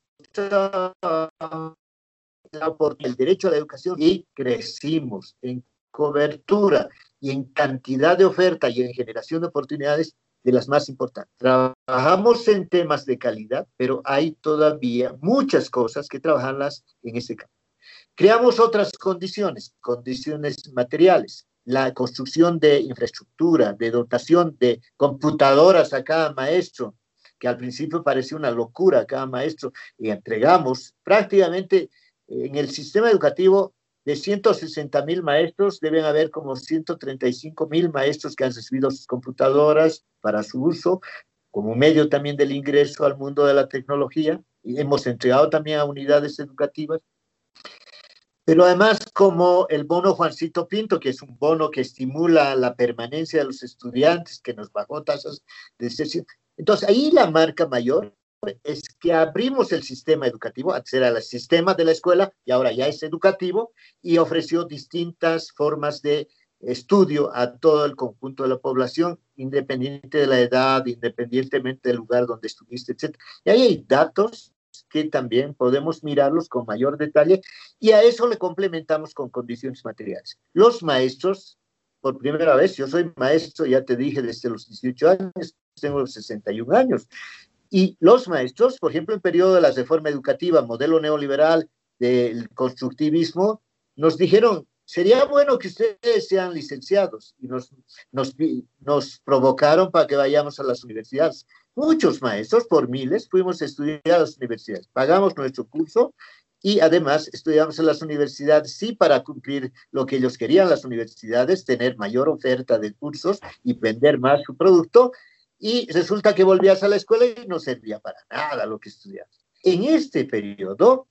el derecho a la educación, y crecimos en cobertura y en cantidad de oferta y en generación de oportunidades de las más importantes. Trabajamos en temas de calidad, pero hay todavía muchas cosas que trabajarlas en ese campo. Creamos otras condiciones, condiciones materiales, la construcción de infraestructura, de dotación de computadoras a cada maestro, que al principio parecía una locura a cada maestro, y entregamos prácticamente en el sistema educativo de ciento sesenta mil maestros, deben haber como ciento treinta y cinco mil maestros que han recibido sus computadoras para su uso, como medio también del ingreso al mundo de la tecnología, y hemos entregado también a unidades educativas. Pero además, como el bono Juancito Pinto, que es un bono que estimula la permanencia de los estudiantes, que nos bajó tasas de deserción. Entonces, ahí la marca mayor es que abrimos el sistema educativo, antes era el sistema de la escuela y ahora ya es educativo, y ofreció distintas formas de estudio a todo el conjunto de la población, independiente de la edad, independientemente del lugar donde estuviste, etcétera. Y ahí hay datos que también podemos mirarlos con mayor detalle, y a eso le complementamos con condiciones materiales. Los maestros, por primera vez, yo soy maestro, ya te dije, desde los dieciocho años, tengo sesenta y un años, y los maestros, por ejemplo, en periodo de la reforma educativa, modelo neoliberal, del constructivismo, nos dijeron, sería bueno que ustedes sean licenciados, y nos, nos, nos provocaron para que vayamos a las universidades. Muchos maestros, por miles, fuimos a estudiar a las universidades, pagamos nuestro curso y además estudiamos en las universidades, sí, para cumplir lo que ellos querían, las universidades, tener mayor oferta de cursos y vender más su producto, y resulta que volvías a la escuela y no servía para nada lo que estudiabas. En este periodo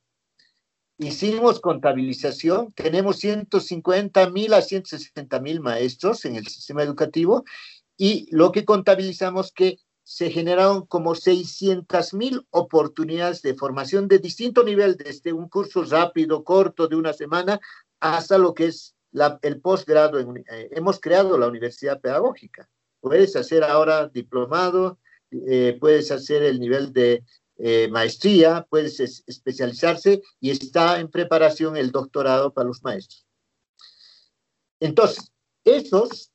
hicimos contabilización, tenemos ciento cincuenta mil a ciento sesenta mil maestros en el sistema educativo, y lo que contabilizamos que se generaron como seiscientas mil oportunidades de formación de distinto nivel, desde un curso rápido, corto, de una semana, hasta lo que es la, el posgrado. En, eh, hemos creado la universidad pedagógica. Puedes hacer ahora diplomado, eh, puedes hacer el nivel de eh, maestría, puedes es, especializarse, y está en preparación el doctorado para los maestros. Entonces, esos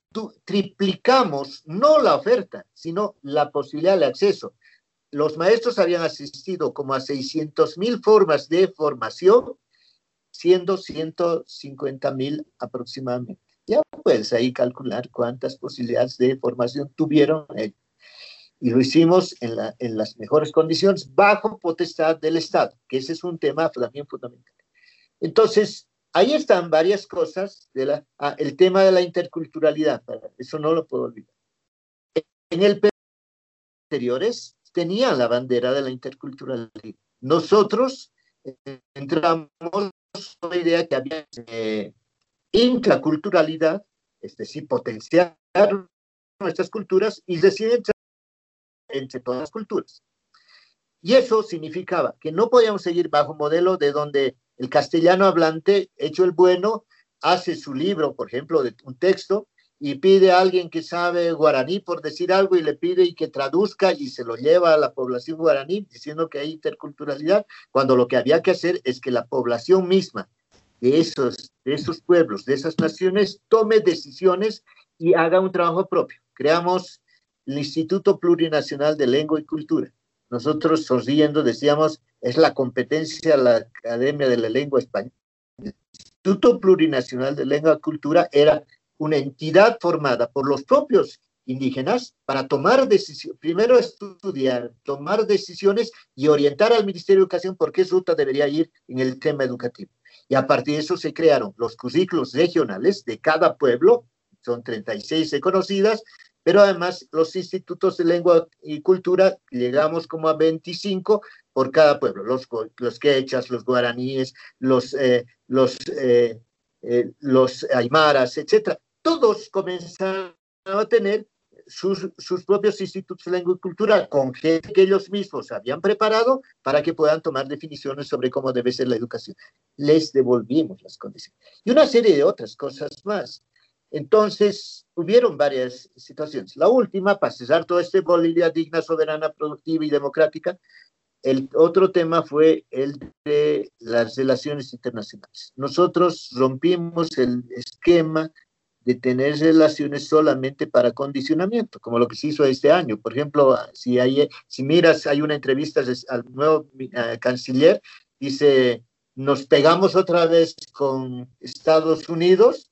triplicamos no la oferta, sino la posibilidad de acceso. Los maestros habían asistido como a seiscientas mil formas de formación, siendo ciento cincuenta mil aproximadamente. Ya puedes ahí calcular cuántas posibilidades de formación tuvieron ellos. Y lo hicimos en, la, en las mejores condiciones, bajo potestad del Estado, que ese es un tema también fundamental. Entonces, ahí están varias cosas. De la, ah, el tema de la interculturalidad, eso no lo puedo olvidar. En el periodo anteriores tenían la bandera de la interculturalidad. Nosotros eh, entramos con la idea que había eh, intraculturalidad, es decir, potenciar nuestras culturas y decir entre, entre todas las culturas. Y eso significaba que no podíamos seguir bajo un modelo de donde el castellano hablante, hecho el bueno, hace su libro, por ejemplo, de un texto, y pide a alguien que sabe guaraní, por decir algo, y le pide y que traduzca, y se lo lleva a la población guaraní, diciendo que hay interculturalidad, cuando lo que había que hacer es que la población misma de esos, de esos pueblos, de esas naciones, tome decisiones y haga un trabajo propio. Creamos el Instituto Plurinacional de Lengua y Cultura. Nosotros, sonriendo, decíamos, es la competencia de la Academia de la Lengua Española. El Instituto Plurinacional de Lengua y Cultura era una entidad formada por los propios indígenas para tomar decisiones, primero estudiar, tomar decisiones y orientar al Ministerio de Educación por qué ruta debería ir en el tema educativo. Y a partir de eso se crearon los currículos regionales de cada pueblo, son treinta y seis reconocidas, pero además los institutos de lengua y cultura llegamos como a veinticinco por cada pueblo, los, los quechas, los guaraníes, los, eh, los, eh, eh, los aymaras, etcétera. Todos comenzaron a tener sus, sus propios institutos de lengua y cultura con gente que ellos mismos habían preparado para que puedan tomar definiciones sobre cómo debe ser la educación. Les devolvimos las condiciones. Y una serie de otras cosas más. Entonces, hubieron varias situaciones. La última, para cesar todo este Bolivia digna, soberana, productiva y democrática, el otro tema fue el de las relaciones internacionales. Nosotros rompimos el esquema de tener relaciones solamente para condicionamiento, como lo que se hizo este año. Por ejemplo, si, hay, si miras, hay una entrevista al nuevo uh, canciller, dice, nos pegamos otra vez con Estados Unidos,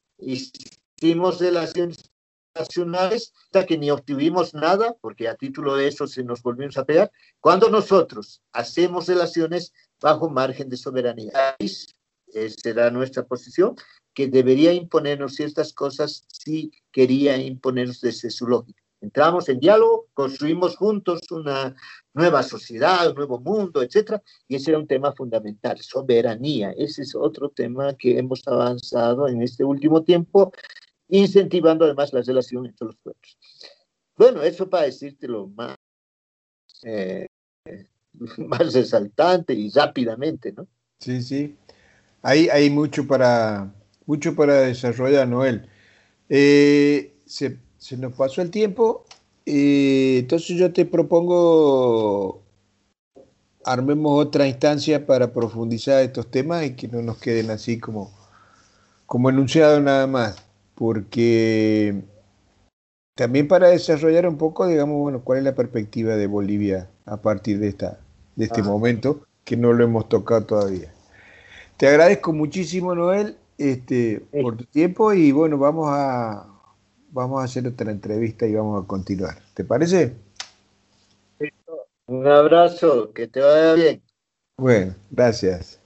hicimos relaciones nacionales, hasta que ni obtuvimos nada, porque a título de eso se nos volvimos a pegar, cuando nosotros hacemos relaciones bajo margen de soberanía. Esa será nuestra posición, que debería imponernos ciertas cosas si quería imponernos desde su lógica. Entramos en diálogo, construimos juntos una nueva sociedad, un nuevo mundo, etcétera, y ese era un tema fundamental, soberanía. Ese es otro tema que hemos avanzado en este último tiempo, incentivando además la relación entre los pueblos. Bueno, eso para decirte lo más, eh, más resaltante y rápidamente, ¿no? Sí, sí. Hay, hay mucho para, mucho para desarrollar, Noel. Eh, se, se nos pasó el tiempo, eh, entonces yo te propongo armemos otra instancia para profundizar estos temas y que no nos queden así como, como enunciados nada más, porque también para desarrollar un poco, digamos, bueno, cuál es la perspectiva de Bolivia a partir de, esta, de este ah. momento, que no lo hemos tocado todavía. Te agradezco muchísimo, Noel, este, sí. por tu tiempo y bueno, vamos a, vamos a hacer otra entrevista y vamos a continuar. ¿Te parece? Un abrazo, que te vaya bien. Bueno, gracias.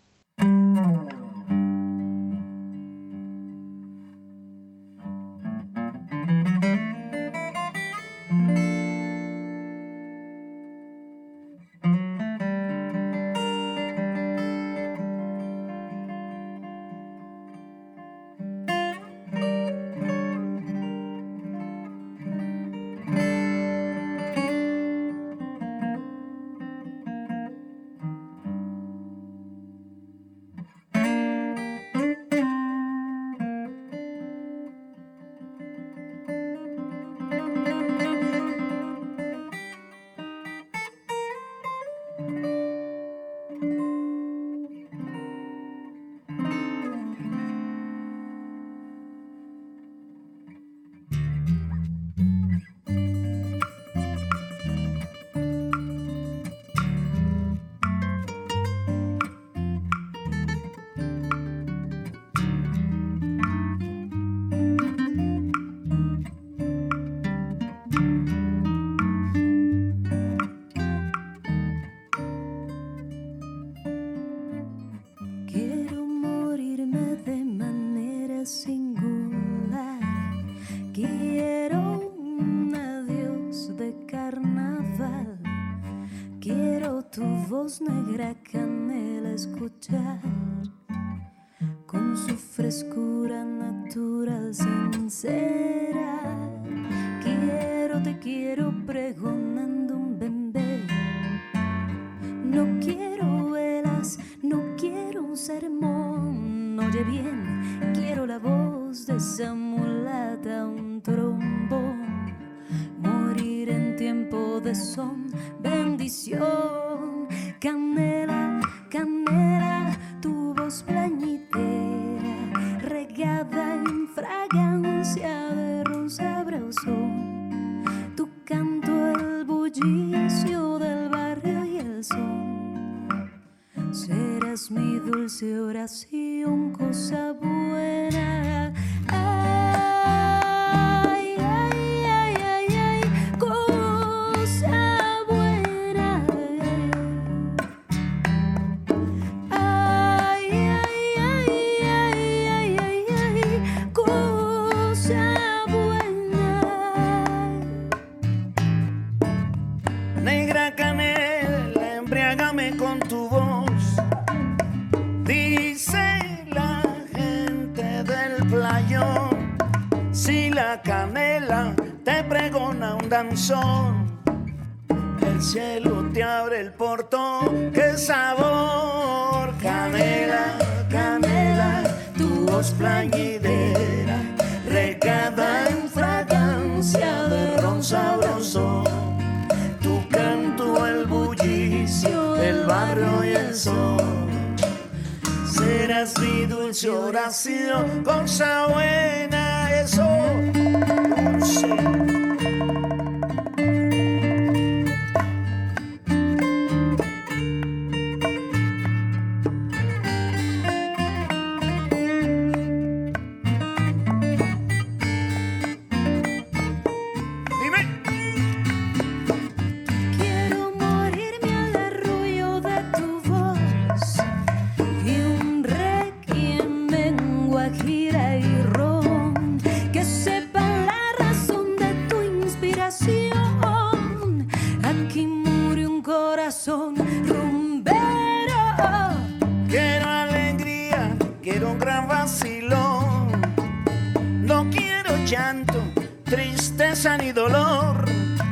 Negra canela escuchar con su frescura natural sincera. Quiero, te quiero pregonando un bembé. No quiero velas, no quiero un sermón. Oye bien, quiero la voz de esa mulata, un trombón. Morir en tiempo de son, bendición. Canela, canela, tu voz plañidera, regada en fragancia de rosa brasón. Tu canto, el bullicio del barrio y el sol. Serás mi dulce oración, cosa buena. Ay, ay, ay, ay, ay, cosa buena. con tu voz. Dice la gente del playón, si la canela te pregona un danzón, el cielo te abre el portón. ¡Qué sabor! Canela, canela, tu voz plañidera, regada en fragancia de ron sabroso. Tu canto, el bullicio del barrio y el sol. Serás mi dulce oración, cosa buena, eso dulce. Ni dolor,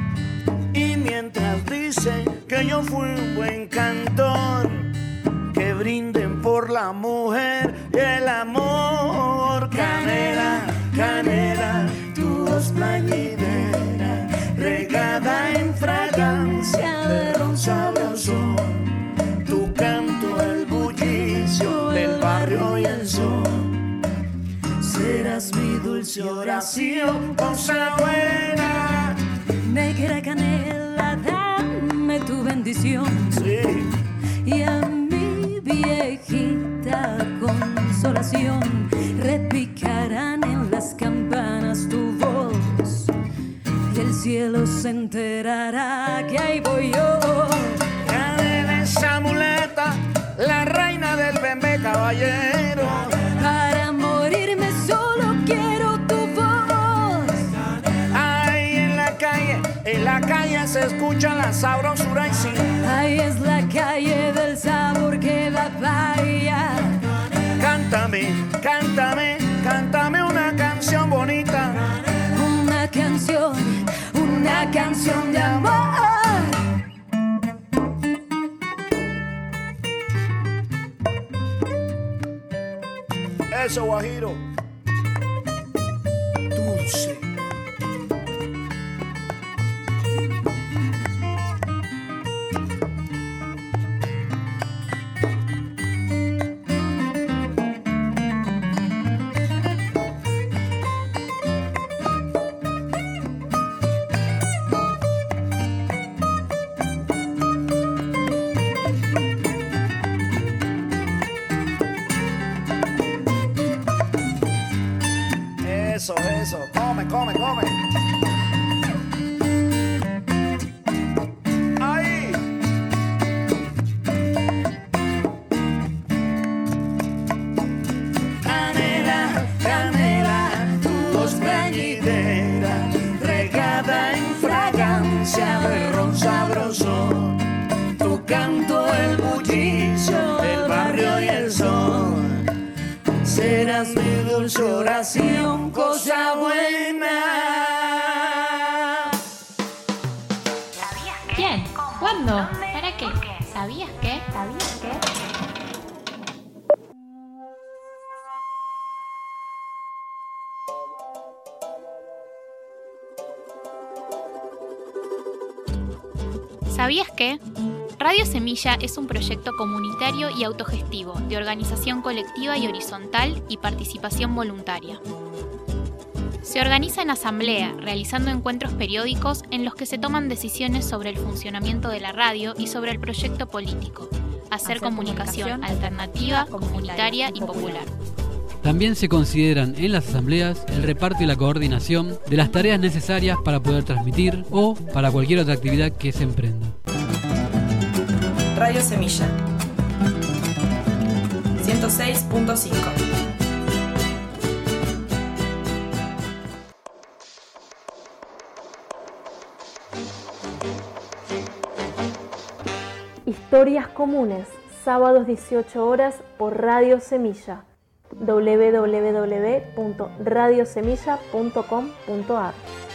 y mientras dice que yo fui un buen cantor, que brinden por la mujer y el amor. Canela, canela, tu voz plañidera, regada en fragancia de ron sabroso. Tu canto, el bullicio del barrio y el sol. Serás mi dulce oración, cosa buena. Negra canela, dame tu bendición. Sí. Y a mi viejita consolación, repicarán en las campanas tu voz. Y el cielo se enterará que ahí voy yo. Canela esa muleta, la reina del bembé caballero. Para morirme solo quiero tu voz. Ahí en la calle, en la calle se escucha la sabrosura y sí. Ahí es la calle del sabor que da vaya. Cántame, cántame, cántame una canción bonita. Una canción, una canción de amor. Eso, Guajiro. Dulce. Eso, eso, come, come, come. Ahí. Canela, canela, tu voz plañidera, regada en fragancia de ron sabroso. Tu canto, el bullicio, el barrio y el sol. Serás mi dulce oración, cosa buena. ¿Quién? ¿Cuándo? ¿Para qué? ¿Sabías qué? ¿Sabías qué? ¿Sabías qué? Radio Semilla es un proyecto comunitario y autogestivo de organización colectiva y horizontal y participación voluntaria. Se organiza en asamblea, realizando encuentros periódicos en los que se toman decisiones sobre el funcionamiento de la radio y sobre el proyecto político, hacer, hacer comunicación, comunicación alternativa, comunitaria y popular. También se consideran en las asambleas el reparto y la coordinación de las tareas necesarias para poder transmitir o para cualquier otra actividad que se emprenda. Radio Semilla ciento seis punto cinco. Historias Comunes, sábados dieciocho horas por Radio Semilla, doble u doble u doble u punto radio semilla punto com punto a r.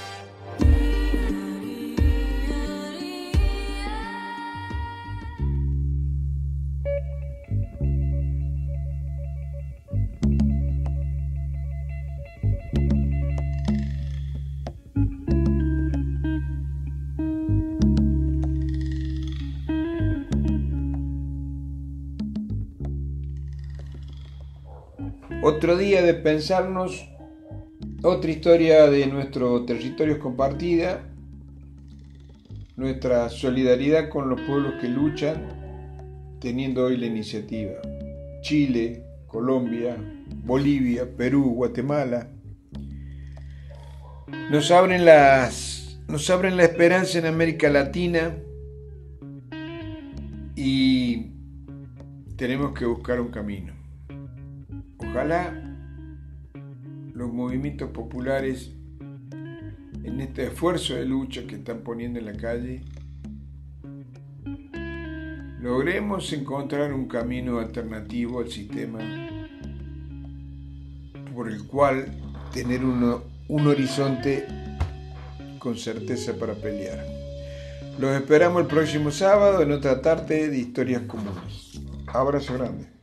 Otro día de pensarnos, otra historia de nuestros territorios compartida, nuestra solidaridad con los pueblos que luchan, teniendo hoy la iniciativa. Chile, Colombia, Bolivia, Perú, Guatemala. Nos abren las, nos abren la esperanza en América Latina y tenemos que buscar un camino. Ojalá los movimientos populares en este esfuerzo de lucha que están poniendo en la calle logremos encontrar un camino alternativo al sistema por el cual tener uno, un horizonte con certeza para pelear. Los esperamos el próximo sábado en otra tarde de Historias Comunes. Abrazo grande.